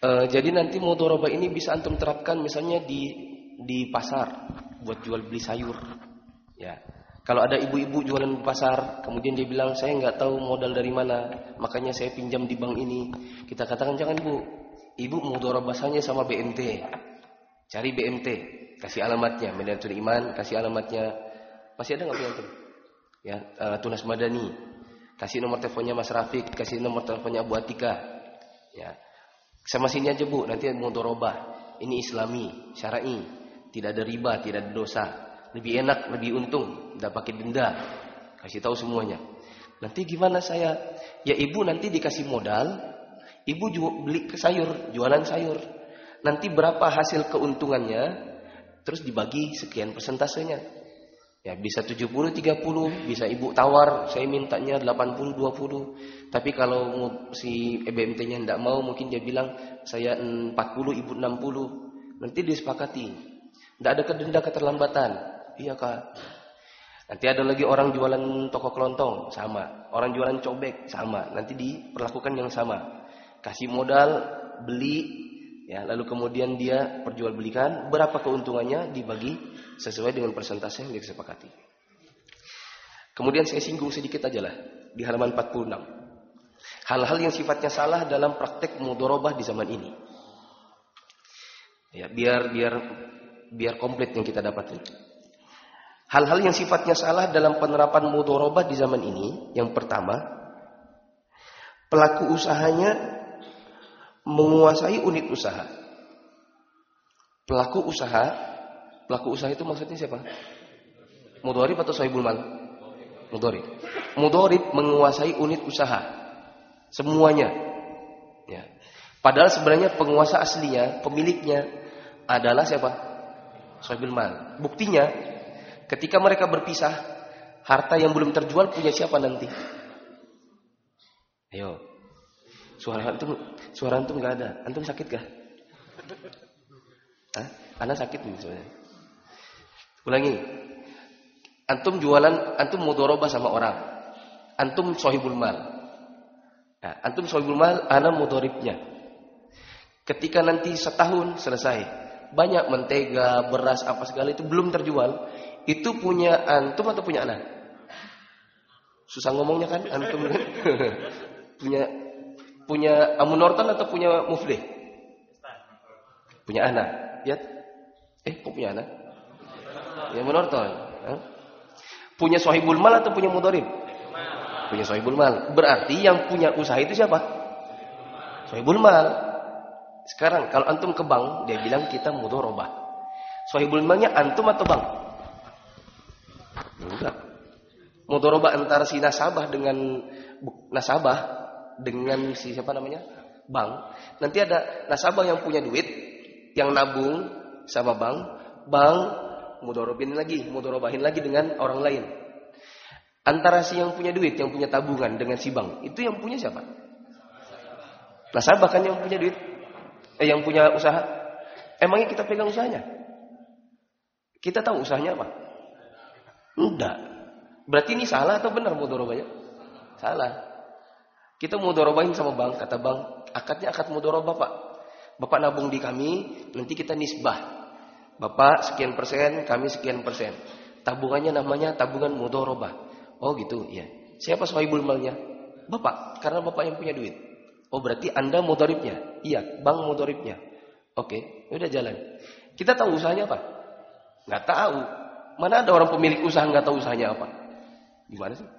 Jadi nanti mudharabah ini bisa antum terapkan misalnya di pasar buat jual beli sayur. Ya. Kalau ada ibu-ibu jualan di pasar, kemudian dia bilang saya nggak tahu modal dari mana, makanya saya pinjam di bank ini. Kita katakan jangan bu, ibu mudharabah saja sama BMT. Cari BMT, kasih alamatnya, Mediatur Iman, kasih alamatnya. Masih ada nggak punya antum? Ya, Tunas Madani. Kasih nomor teleponnya Mas Rafiq, kasih nomor teleponnya Abu Atika. Ya. Sama sini aja bu, nanti mudharabah. Ini Islami, syar'i, tidak ada riba, tidak ada dosa. Lebih enak, lebih untung, tidak pakai denda. Kasih tahu semuanya. Nanti gimana saya? Ya ibu nanti dikasih modal, ibu beli ke sayur, jualan sayur. Nanti berapa hasil keuntungannya, terus dibagi sekian persentasenya. Ya bisa 70-30, bisa ibu tawar, saya mintanya 80-20. Tapi kalau si BMT-nya tidak mau, mungkin dia bilang saya 40, ibu 60. Nanti disepakati. Tidak ada denda keterlambatan. Iya kak. Nanti ada lagi orang jualan toko kelontong, sama. Orang jualan cobek, sama. Nanti diperlakukan yang sama. Kasih modal, beli, ya, lalu kemudian dia perjualbelikan, berapa keuntungannya dibagi sesuai dengan persentase yang disepakati. Kemudian saya singgung sedikit aja lah di halaman 46. Hal-hal yang sifatnya salah dalam praktek mudharabah di zaman ini. Ya, biar komplit yang kita dapatin. Hal-hal yang sifatnya salah dalam penerapan mudharabah di zaman ini, yang pertama, pelaku usahanya menguasai unit usaha. Pelaku usaha itu maksudnya siapa? Mudharib atau sahibul mal? Mudharib. Mudharib menguasai unit usaha semuanya. Ya. Padahal sebenarnya penguasa aslinya, pemiliknya adalah siapa? Sahibul mal. Buktinya ketika mereka berpisah, harta yang belum terjual punya siapa nanti? Ayo. Suara antum nggak ada. Antum sakit kah? Hah? Anak sakit nih sebenarnya. Ulangi. Antum mudharabah sama orang. Antum sahibul mal. Nah, antum sahibul mal, ana mudharibnya. Ketika nanti setahun selesai, banyak mentega, beras, apa segala itu belum terjual, itu punya antum atau punya ana? Susah ngomongnya kan, antum kan? punya Amun Norton atau punya Muflih? Punya ana. Ya. Kok punya ana? Ya Amun Norton. Punya sahibul mal atau punya mudharib? Punya sahibul mal. Berarti yang punya usaha itu siapa? Sahibul mal. Sekarang kalau antum ke bank, dia bilang kita mudharabah. Sahibul malnya antum atau bank? Enggak. Mudharabah antara si nasabah dengan si siapa namanya? Bank. Nanti ada nasabah yang punya duit, yang nabung sama bank mudharabahin lagi dengan orang lain. Antara si yang punya duit, yang punya tabungan dengan si bank, itu yang punya siapa? Nasabah kan yang punya duit, yang punya usaha. Emangnya kita pegang usahanya? Kita tahu usahanya apa? Enggak. Berarti ini salah atau benar mudharabahnya? Salah. Kita mudharabahin sama bank, kata bank, akadnya akad mudharabah Pak. Bapak nabung di kami, nanti kita nisbah. Bapak sekian persen, kami sekian persen. Tabungannya namanya tabungan mudharabah. Oh gitu, iya. Siapa sahibul malnya? Bapak, karena Bapak yang punya duit. Oh berarti Anda mudharibnya? Iya, bank mudharibnya. Oke, udah jalan. Kita tahu usahanya apa? Nggak tahu. Mana ada orang pemilik usaha nggak tahu usahanya apa? Gimana sih?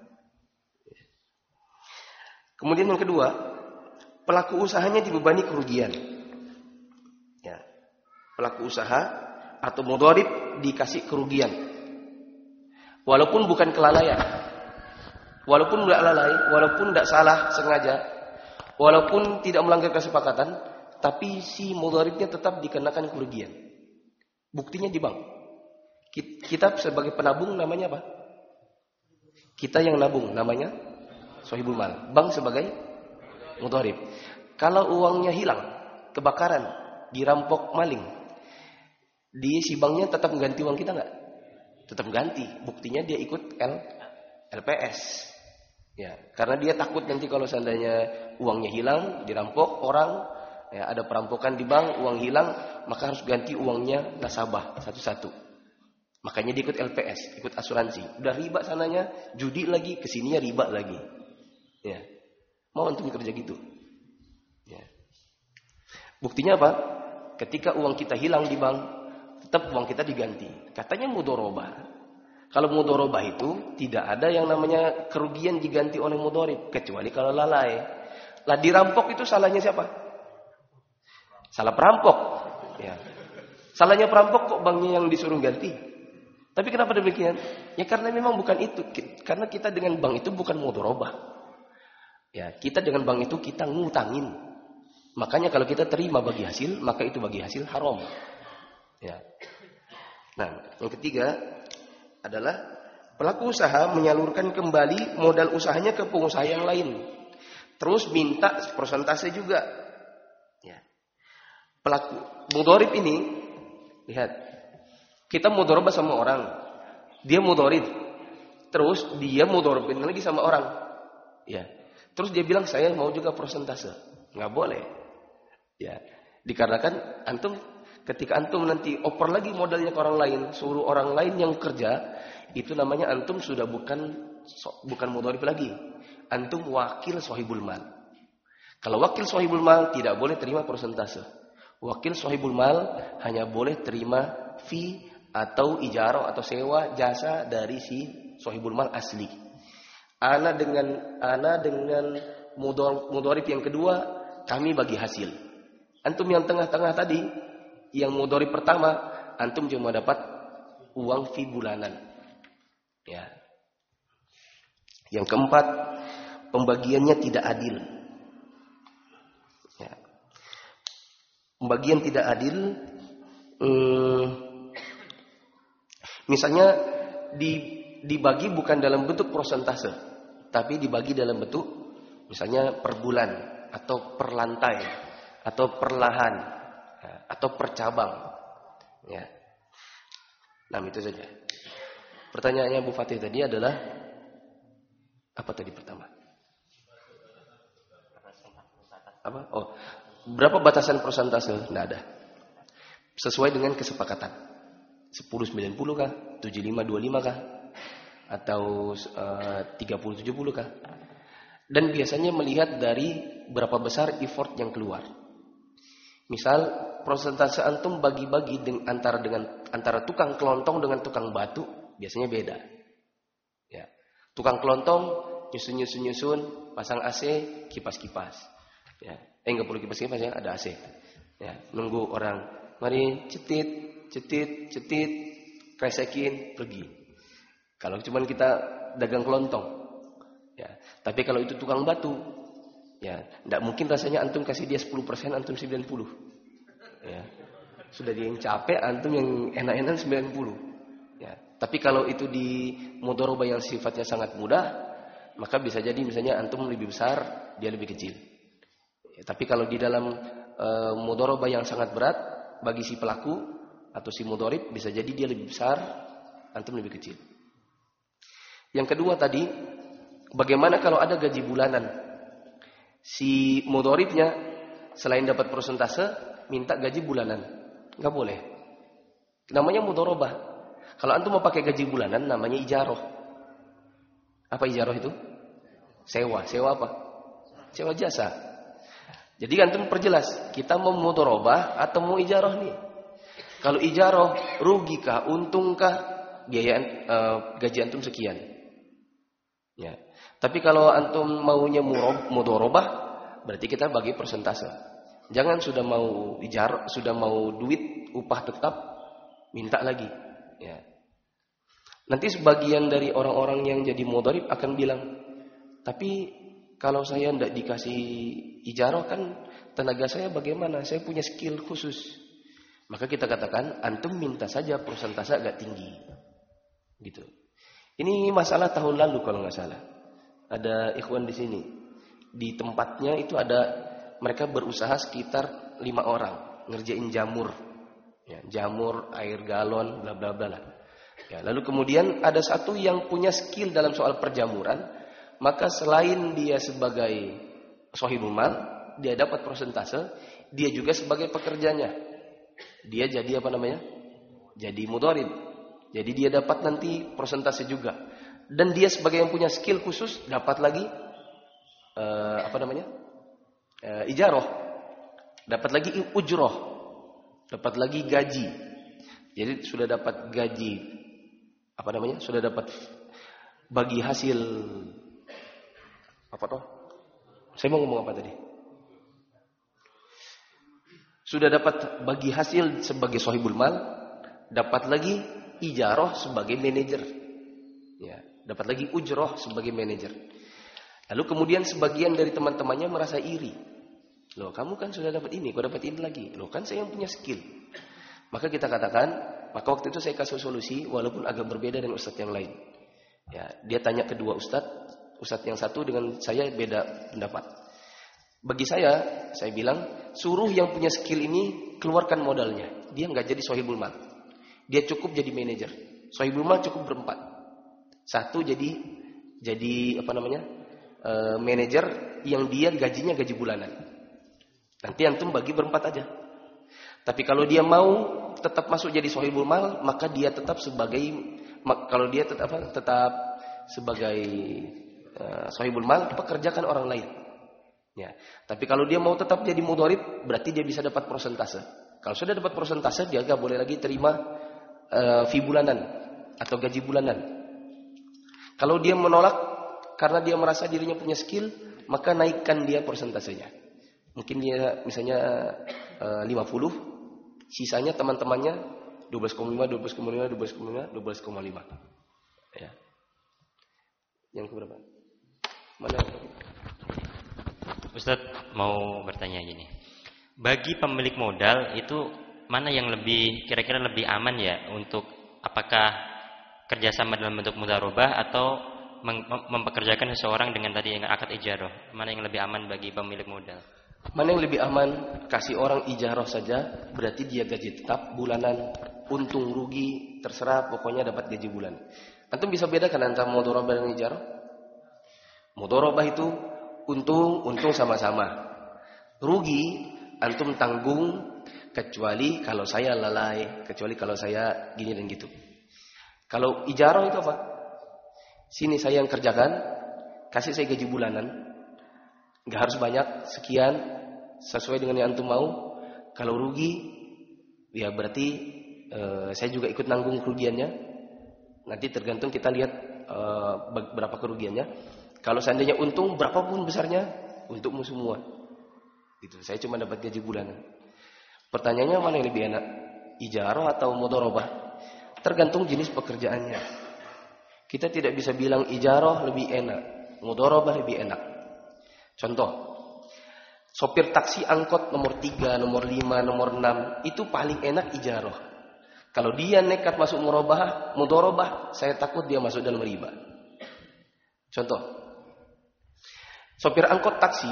Kemudian yang kedua, pelaku usahanya dibebani kerugian. Ya. Pelaku usaha atau mudharib dikasih kerugian. Walaupun bukan kelalaian. Walaupun tidak lalai, walaupun tidak salah sengaja, walaupun tidak melanggar kesepakatan, tapi si mudharibnya tetap dikenakan kerugian. Buktinya di bank. Kita sebagai penabung namanya apa? Kita yang nabung namanya sahibul mal. Bank sebagai mudharib. Kalau uangnya hilang, kebakaran, dirampok maling, si banknya tetap mengganti uang kita nggak? Tetap ganti. Buktinya dia ikut LPS. Ya, karena dia takut nanti kalau seandainya uangnya hilang, dirampok orang, Ya, ada perampokan di bank, uang hilang, maka harus ganti uangnya nasabah satu-satu. Makanya dia ikut LPS, ikut asuransi. Udah riba sananya, judi lagi, kesininya riba lagi. Ya. Mau antum kerja gitu? Ya. Buktinya apa? Ketika uang kita hilang di bank, tetap uang kita diganti. Katanya mudharabah. Kalau mudharabah itu tidak ada yang namanya kerugian diganti oleh mudharib, kecuali kalau lalai. Lah dirampok itu salahnya siapa? Salah perampok. Ya. Salahnya perampok kok banknya yang disuruh ganti. Tapi kenapa demikian? Ya karena memang bukan itu. Karena kita dengan bank itu bukan mudharabah. Ya, kita dengan bank itu kita ngutangin. Makanya kalau kita terima bagi hasil, maka itu bagi hasil haram. Ya. Nah, yang ketiga adalah pelaku usaha menyalurkan kembali modal usahanya ke pengusaha yang lain. Terus minta persentase juga. Pelaku mudharib ini, lihat, kita mudharabah sama orang, dia mudharib, terus dia mudharibin lagi sama orang, ya, terus dia bilang saya mau juga persentase, nggak boleh, ya, dikarenakan antum ketika antum nanti oper lagi modalnya ke orang lain, suruh orang lain yang kerja, itu namanya antum sudah bukan mudharib lagi, antum wakil sahibul mal. Kalau wakil sahibul mal tidak boleh terima persentase. Wakil sahibul mal hanya boleh terima fee atau ijarah atau sewa jasa dari si sahibul mal asli. Ana dengan mudharib yang kedua, kami bagi hasil. Antum yang tengah-tengah tadi, yang mudharib pertama, antum cuma dapat uang fee bulanan. Ya. Yang keempat, pembagiannya tidak adil. Pembagian tidak adil, misalnya dibagi bukan dalam bentuk persentase, tapi dibagi dalam bentuk misalnya per bulan atau per lantai atau per lahan atau per cabang. Ya. Nah, itu saja. Pertanyaannya Bu Fatih tadi adalah apa tadi pertama? Apa? Oh. Berapa batasan persentase? Tidak ada. Sesuai dengan kesepakatan. 10-90 kah? 75-25 kah? Atau 30-70 kah? Dan biasanya melihat dari berapa besar effort yang keluar. Misal persentase antum bagi-bagi antara tukang kelontong dengan tukang batu biasanya beda. Ya. Tukang kelontong nyusun, pasang AC, kipas-kipas. Ya. Enggak perlu kipas-kipas ya, ada AC. Ya, nunggu orang, mari cetit, kresekin, pergi. Kalau cuman kita dagang kelontong. Ya, tapi kalau itu tukang batu, ya, enggak mungkin rasanya antum kasih dia 10%, antum 90. Ya. Sudah dia yang capek, antum yang enak-enak 90. Ya, tapi kalau itu di mudharabah yang sifatnya sangat mudah, maka bisa jadi misalnya antum lebih besar, dia lebih kecil. Ya, tapi kalau di dalam mudharabah yang sangat berat bagi si pelaku atau si mudharib, bisa jadi dia lebih besar, antum lebih kecil. Yang kedua tadi, bagaimana kalau ada gaji bulanan? Si mudharibnya selain dapat persentase, minta gaji bulanan. Enggak boleh. Namanya mudharabah. Kalau antum mau pakai gaji bulanan, namanya ijarah. Apa ijarah itu? Sewa. Sewa apa? Sewa jasa. Jadi antum perjelas, kita mau mudharabah atau mau ijarah nih. Kalau ijarah, rugikah, untungkah, biaya gaji antum sekian. Ya. Tapi kalau antum maunya mudharabah, berarti kita bagi persentase. Jangan sudah mau ijarah, sudah mau duit upah tetap, minta lagi. Ya. Nanti sebagian dari orang-orang yang jadi mudharib akan bilang, tapi kalau saya tidak dikasih ijarah kan tenaga saya bagaimana? Saya punya skill khusus. Maka kita katakan antum minta saja persentase agak tinggi. Gitu. Ini masalah tahun lalu kalau nggak salah. Ada ikhwan di sini. Di tempatnya itu ada mereka berusaha sekitar 5 orang ngerjain jamur. Ya, jamur, air galon, bla bla bla. Ya, lalu kemudian ada satu yang punya skill dalam soal perjamuran. Maka selain dia sebagai sahibul mal, dia dapat persentase, dia juga sebagai pekerjanya. Dia jadi apa namanya? Jadi mudharib. Jadi dia dapat nanti persentase juga. Dan dia sebagai yang punya skill khusus dapat lagi ijarah. Dapat lagi ujrah. Dapat lagi gaji. Jadi sudah dapat gaji sudah dapat bagi hasil saya mau ngomong apa tadi? Sudah dapat bagi hasil sebagai sahibul mal, dapat lagi ijarah sebagai manajer. Ya, dapat lagi ujrah sebagai manajer. Lalu kemudian sebagian dari teman-temannya merasa iri. Loh, kamu kan sudah dapat ini, kok dapat ini lagi? Loh, kan saya yang punya skill. Maka kita katakan, maka waktu itu saya kasih solusi walaupun agak berbeda dengan ustadz yang lain. Ya, dia tanya kedua ustadz yang satu dengan saya beda pendapat. Bagi saya bilang, suruh yang punya skill ini keluarkan modalnya. Dia nggak jadi sahibul mal. Dia cukup jadi manajer. Sahibul mal cukup berempat. Satu jadi manajer yang dia gajinya gaji bulanan. Nanti antum bagi berempat aja. Tapi kalau dia mau tetap masuk jadi sahibul mal, maka dia tetap sebagai sahibul mal, pekerjakan orang lain. Ya. Tapi kalau dia mau tetap jadi mudharib, berarti dia bisa dapat persentase. Kalau sudah dapat persentase, dia nggak boleh lagi terima fee bulanan atau gaji bulanan. Kalau dia menolak karena dia merasa dirinya punya skill, maka naikkan dia persentasenya. Mungkin dia misalnya 50, sisanya teman-temannya 12,5. Ya. Yang keberapa? Mana? Ustadz mau bertanya gini. Bagi pemilik modal itu mana yang kira-kira lebih aman ya untuk apakah kerjasama dalam bentuk mudharabah atau mempekerjakan seseorang dengan tadi yang akad ijarah? Mana yang lebih aman bagi pemilik modal? Mana yang lebih aman? Kasih orang ijarah saja, berarti dia gaji tetap bulanan, untung rugi terserah, pokoknya dapat gaji bulan. Antum bisa bedakan antara mudharabah dan ijarah? Mudharabah itu untung sama-sama. Rugi antum tanggung kecuali kalau saya lalai, kecuali kalau saya gini dan gitu. Kalau ijarah itu apa? Sini saya yang kerjakan, kasih saya gaji bulanan. Enggak harus banyak, sekian sesuai dengan yang antum mau. Kalau rugi ya berarti saya juga ikut nanggung kerugiannya. Nanti tergantung kita lihat berapa kerugiannya. Kalau seandainya untung berapapun besarnya, untukmu semua. Gitu. Saya cuma dapat gaji bulanan. Pertanyaannya mana yang lebih enak? Ijarah atau mudharabah? Tergantung jenis pekerjaannya. Kita tidak bisa bilang ijarah lebih enak, mudharabah lebih enak. Contoh, sopir taksi angkot nomor 3, nomor 5, nomor 6 itu paling enak ijarah. Kalau dia nekat masuk mudharabah, saya takut dia masuk dalam riba. Contoh, sopir angkot taksi,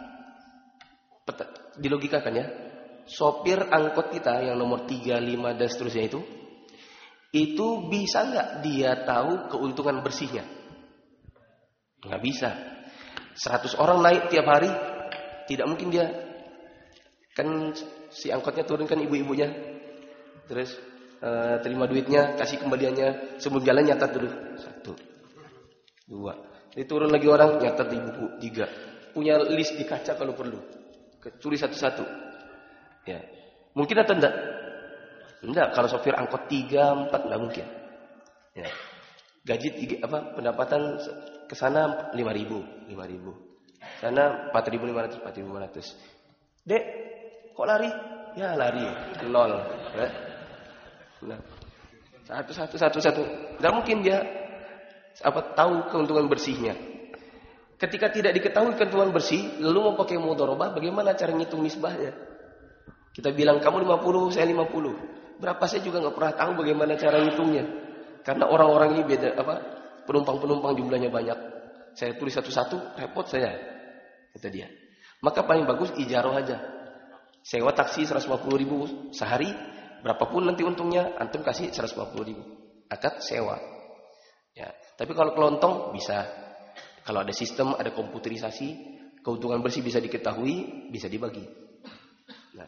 dilogikakan ya, sopir angkot kita yang nomor 3, 5 dan seterusnya itu bisa nggak dia tahu keuntungan bersihnya? Nggak bisa. 100 orang naik tiap hari, tidak mungkin dia, kan si angkotnya turunkan ibu-ibunya, terus terima duitnya, kasih kembaliannya, sebelum jalan nyatat dulu, 1, 2, ini turun lagi orang, nyatat di buku, 3, punya list di kaca kalau perlu, tulis satu-satu, ya, mungkin atau enggak? Enggak, kalau sopir angkot 3, 4 enggak mungkin, ya, gaji pendapatan kesana 5.000, sana 4.500. Dek, kok lari? Ya lari, 0. Ya. Nah, satu. Nggak mungkin dia tahu keuntungan bersihnya. Ketika tidak diketahui keuntungan bersih, lalu mau pakai mudharabah, bagaimana cara ngitung nisbahnya? Kita bilang kamu 50, saya 50. Berapa saya juga nggak pernah tahu bagaimana cara ngitungnya. Karena orang-orang ini beda, penumpang-penumpang jumlahnya banyak. Saya tulis satu-satu, repot saya. Kata dia. Maka paling bagus ijarah aja. Sewa taksi 150.000 sehari, berapapun nanti untungnya, antum kasih 150.000. Akad sewa. Ya. Tapi kalau kelontong bisa. Kalau ada sistem, ada komputerisasi, keuntungan bersih bisa diketahui, bisa dibagi. Nah,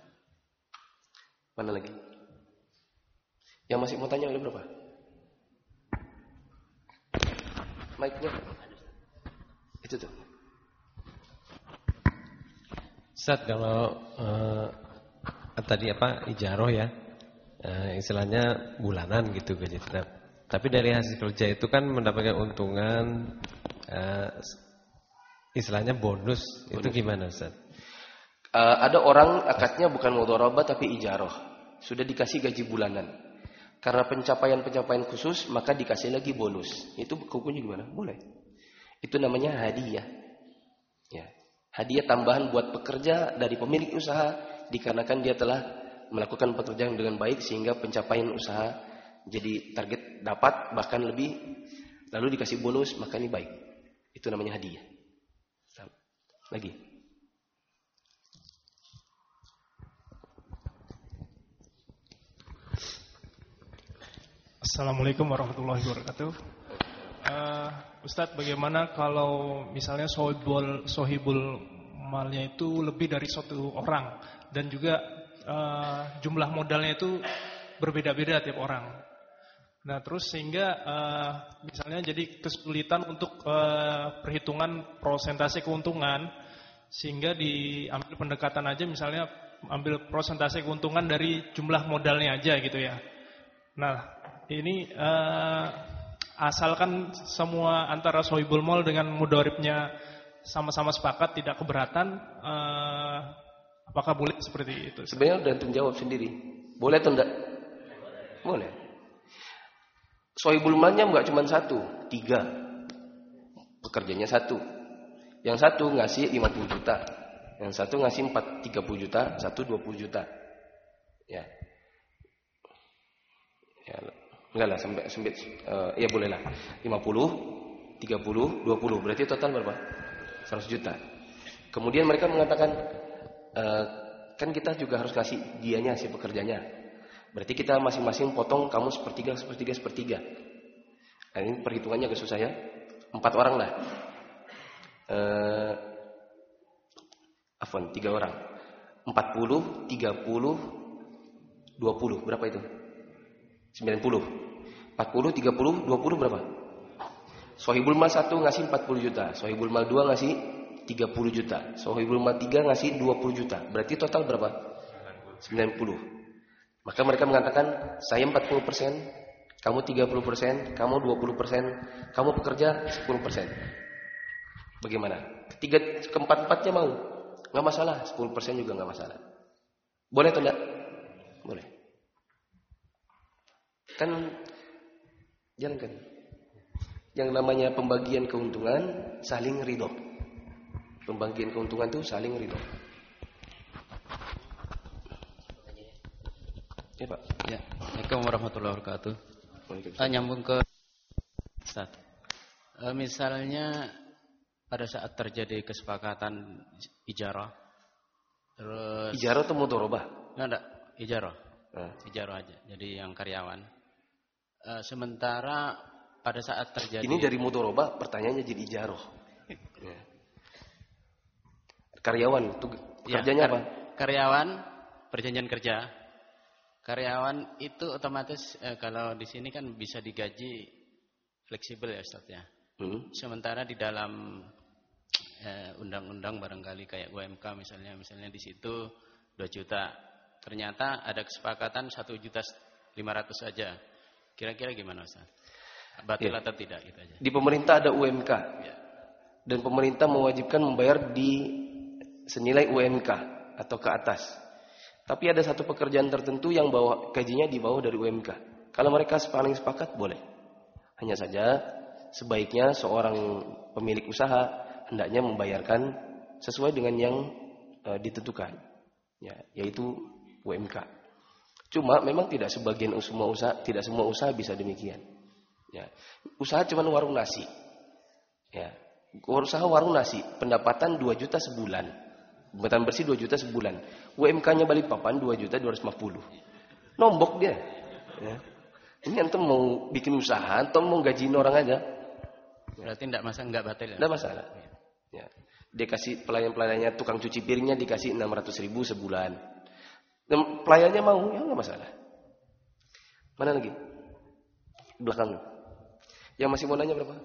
Mana lagi? Yang masih mau tanya ada berapa? Mic-nya. Itu tuh. Ustaz, kalau tadi ijaroh ya, istilahnya bulanan gitu gaji tetap. Tapi dari hasil kerja itu kan mendapatkan untungan, istilahnya bonus. Itu gimana Ustaz? Ada orang akadnya bukan mudharabah tapi ijaroh. Sudah dikasih gaji bulanan. Karena pencapaian-pencapaian khusus maka dikasih lagi bonus. Itu hukumnya gimana? Boleh. Itu namanya hadiah. Ya. Hadiah tambahan buat pekerja dari pemilik usaha dikarenakan dia telah melakukan pekerjaan dengan baik sehingga pencapaian usaha jadi target dapat bahkan lebih, lalu dikasih bonus, maka ini baik. Itu namanya hadiah. Lagi. Assalamualaikum warahmatullahi wabarakatuh. Ustadz, bagaimana kalau misalnya sohibul malnya itu lebih dari satu orang dan juga jumlah modalnya itu berbeda-beda tiap orang. Nah, terus sehingga misalnya jadi kesulitan untuk perhitungan persentase keuntungan, sehingga diambil pendekatan aja, misalnya ambil persentase keuntungan dari jumlah modalnya aja gitu ya. Nah, ini asalkan semua antara sohibul mal dengan mudharibnya sama-sama sepakat tidak keberatan, apakah boleh seperti itu? Sebenarnya udah antum jawab sendiri. Boleh atau enggak? Boleh. Sohibul malnya enggak cuma satu, 3. Pekerjanya satu. Yang satu ngasih 50 juta. Yang satu ngasih 30 juta, satu 20 juta. Ya. Ya, enggak lah sampai ya boleh lah. 50, 30, 20. Berarti total berapa? 100 juta. Kemudian mereka mengatakan kan kita juga harus kasih dianya si pekerjanya. Berarti kita masing-masing potong kamu sepertiga. Nah, ini perhitungannya agak susah ya. 4 orang lah. 3 orang. 40, 30, 20. Berapa itu? 90. 40, 30, 20 berapa? Sohibul mal 1 ngasih 40 juta. Sohibul mal 2 ngasih 30 juta. Sohibul mal 3 ngasih 20 juta. Berarti total berapa? 90. Maka mereka mengatakan, saya 40%, kamu 30%, kamu 20%, kamu pekerja 10%. Bagaimana? Keempat-empatnya mau? Nggak masalah, 10% juga nggak masalah. Boleh atau enggak? Boleh. Kan jalankan. Yang namanya pembagian keuntungan saling ridho. Pembagian keuntungan itu saling ridho. Ya Pak. Ya. Assalamualaikum warahmatullahi wabarakatuh. Nyambung ke Ustaz. Misalnya pada saat terjadi kesepakatan ijarah, terus ijarah atau mudharabah? Enggak, ijarah. Ijarah aja. Jadi yang karyawan. Sementara pada saat terjadi ini dari mudharabah pertanyaannya jadi ijarah. Ya. Karyawan itu kerjanya apa? Karyawan perjanjian kerja. Karyawan itu otomatis kalau di sini kan bisa digaji fleksibel ya Ustaz ya. Sementara di dalam undang-undang barangkali kayak UMK misalnya di situ 2 juta. Ternyata ada kesepakatan 1.500.000 saja. Kira-kira gimana Ustaz? Batil atau tidak gitu aja. Di pemerintah ada UMK. Ya. Dan pemerintah mewajibkan membayar di senilai UMK atau ke atas. Tapi ada satu pekerjaan tertentu yang gajinya di bawah dari UMK. Kalau mereka paling sepakat boleh. Hanya saja sebaiknya seorang pemilik usaha hendaknya membayarkan sesuai dengan yang ditentukan. Ya, yaitu UMK. Cuma memang tidak semua usaha bisa demikian. Ya. Usaha cuma warung nasi. Ya. Usaha warung nasi pendapatan 2 juta sebulan. Pendapatan bersih 2 juta sebulan. UMK-nya Balikpapan 2.250.000. Nombok dia. Ya. Ini antum mau bikin usaha atau mau gajiin orang aja? Berarti enggak batil ya? Enggak masalah. Ya. Dia kasih pelayan-pelayannya tukang cuci piringnya dikasih 600.000 sebulan. Dan pelayannya mau, ya nggak masalah. Mana lagi? Belakang. Yang masih mau nanya berapa?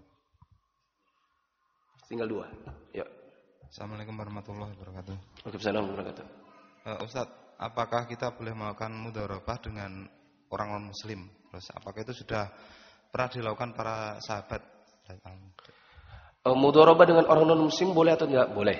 Tinggal 2. Ya. Assalamualaikum warahmatullahi wabarakatuh. Waalaikumsalam warahmatullahi wabarakatuh. Ustaz, apakah kita boleh melakukan mudharabah dengan orang non-muslim? Terus apakah itu sudah pernah dilakukan para sahabat? Mudharabah dengan orang non-muslim boleh atau enggak? Boleh.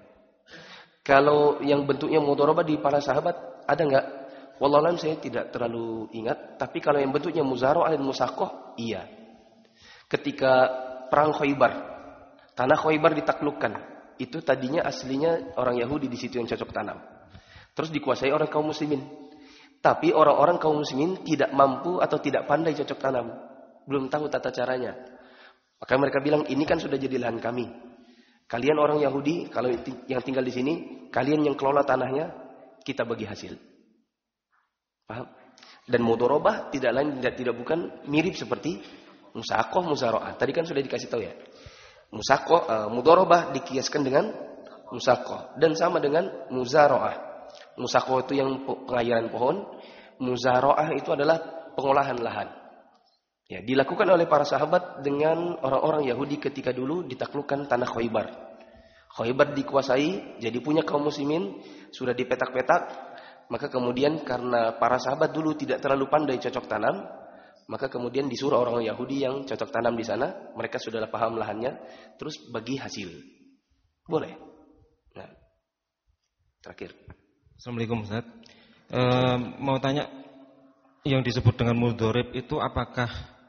Kalau yang bentuknya mudharabah di para sahabat ada enggak? Wallahualam saya tidak terlalu ingat. Tapi kalau yang bentuknya muzara'ah dan musaqah, iya. Ketika perang Khaybar, tanah Khaybar ditaklukkan. Itu tadinya aslinya orang Yahudi di situ yang cocok tanam. Terus dikuasai orang kaum muslimin. Tapi orang-orang kaum muslimin tidak mampu atau tidak pandai cocok tanam. Belum tahu tata caranya. Maka mereka bilang, ini kan sudah jadi lahan kami. Kalian orang Yahudi, kalau yang tinggal di sini, kalian yang kelola tanahnya, kita bagi hasil. Paham? Dan mudharabah tidak lain tidak bukan mirip seperti musaqah, muzara'ah. Tadi kan sudah dikasih tahu ya. Mudharabah dikiaskan dengan musaqah dan sama dengan muzara'ah. Musaqah itu yang pengairan pohon, muzara'ah itu adalah pengolahan lahan. Ya, dilakukan oleh para sahabat dengan orang-orang Yahudi ketika dulu ditaklukkan tanah Khaybar. Khaybar dikuasai, jadi punya kaum muslimin, sudah dipetak-petak, maka kemudian karena para sahabat dulu tidak terlalu pandai cocok tanam, maka kemudian disuruh orang Yahudi yang cocok tanam di sana, mereka sudah paham lahannya, terus bagi hasil. Boleh. Nah, terakhir. Assalamualaikum Ustaz. Mau tanya, yang disebut dengan mudharib itu apakah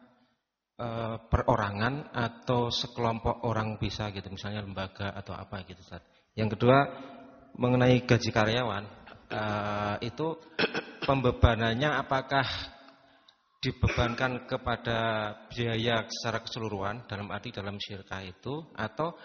perorangan atau sekelompok orang bisa gitu, misalnya lembaga atau apa gitu Ustaz. Yang kedua, mengenai gaji karyawan, itu pembebanannya apakah dibebankan kepada biaya secara keseluruhan dalam arti dalam syirkah itu, atau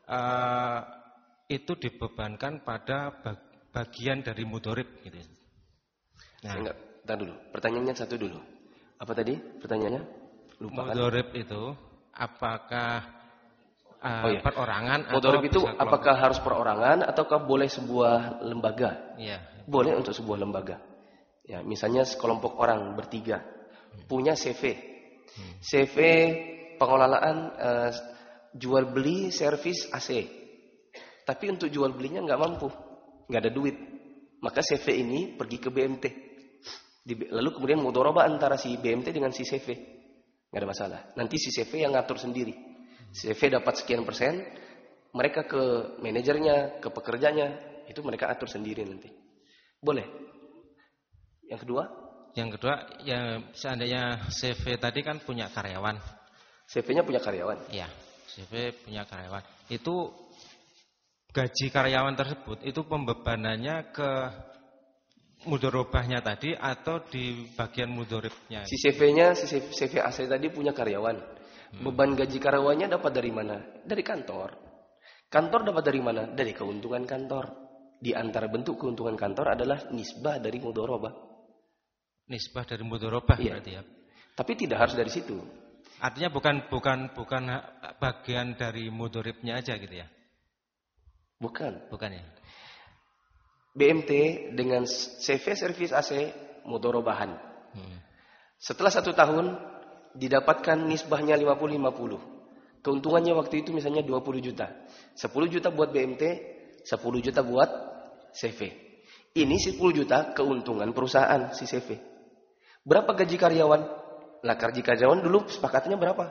itu dibebankan pada bagian dari mudharib gitu. Nah, enggak, entar dulu. Pertanyaannya satu dulu. Apa tadi pertanyaannya? Lupa. Mudharib itu apakah perorangan mudharib atau itu apakah harus perorangan ataukah boleh sebuah lembaga? Iya. Boleh untuk sebuah lembaga. Ya, misalnya sekelompok orang bertiga punya CV. CV pengelolaan jual beli servis AC. Tapi untuk jual belinya nggak mampu, nggak ada duit. Maka CV ini pergi ke BMT. Lalu kemudian mudharabah antara si BMT dengan si CV. Nggak ada masalah. Nanti si CV yang ngatur sendiri. CV dapat sekian persen, mereka ke manajernya, ke pekerjanya, itu mereka atur sendiri nanti. Boleh. Yang kedua? Yang kedua, ya seandainya CV tadi kan punya karyawan. CV-nya punya karyawan? Iya, CV punya karyawan. Itu gaji karyawan tersebut, itu pembebanannya ke mudharabahnya tadi atau di bagian mudharibnya? Si CV-nya, si CV AC tadi punya karyawan. Beban gaji karyawannya dapat dari mana? Dari kantor. Kantor dapat dari mana? Dari keuntungan kantor. Di antara bentuk keuntungan kantor adalah nisbah dari mudharabah. Nisbah dari mudharabah berarti ya. Tapi tidak harus dari situ. Artinya bukan bagian dari mudharibnya aja gitu ya. Bukan ya. BMT dengan CV servis AC mudharabahan. Setelah 1 tahun didapatkan nisbahnya 50-50. Keuntungannya waktu itu misalnya 20 juta. 10 juta buat BMT, 10 juta buat CV. Ini 10 juta keuntungan perusahaan si CV. Berapa gaji karyawan? Lah gaji karyawan dulu sepakatnya berapa?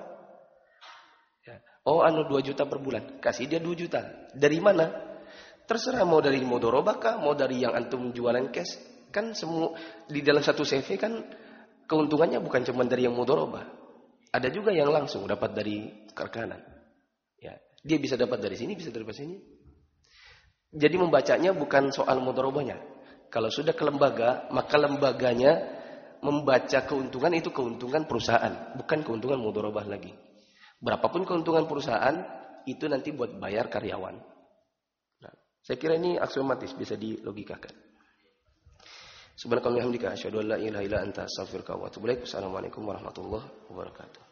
Oh 2 juta per bulan. Kasih dia 2 juta. Dari mana? Terserah mau dari mudharabah kah, mau dari yang antum jualan cash. Kan semua di dalam satu CV kan keuntungannya bukan cuma dari yang mudharabah. Ada juga yang langsung dapat dari karkanan. Ya, dia bisa dapat dari sini, bisa dari sini. Jadi membacanya bukan soal mudharabahnya. Kalau sudah ke lembaga, maka lembaganya membaca keuntungan itu keuntungan perusahaan, bukan keuntungan mudharabah lagi. Berapapun keuntungan perusahaan itu nanti buat bayar karyawan. Nah, saya kira ini aksiomatis bisa dilogikakan. Subhanakallahumma wa bihamdika asyhadu an la ilaha illa anta astaghfiruka wa atubu ilaik. Assalamualaikum warahmatullahi wabarakatuh.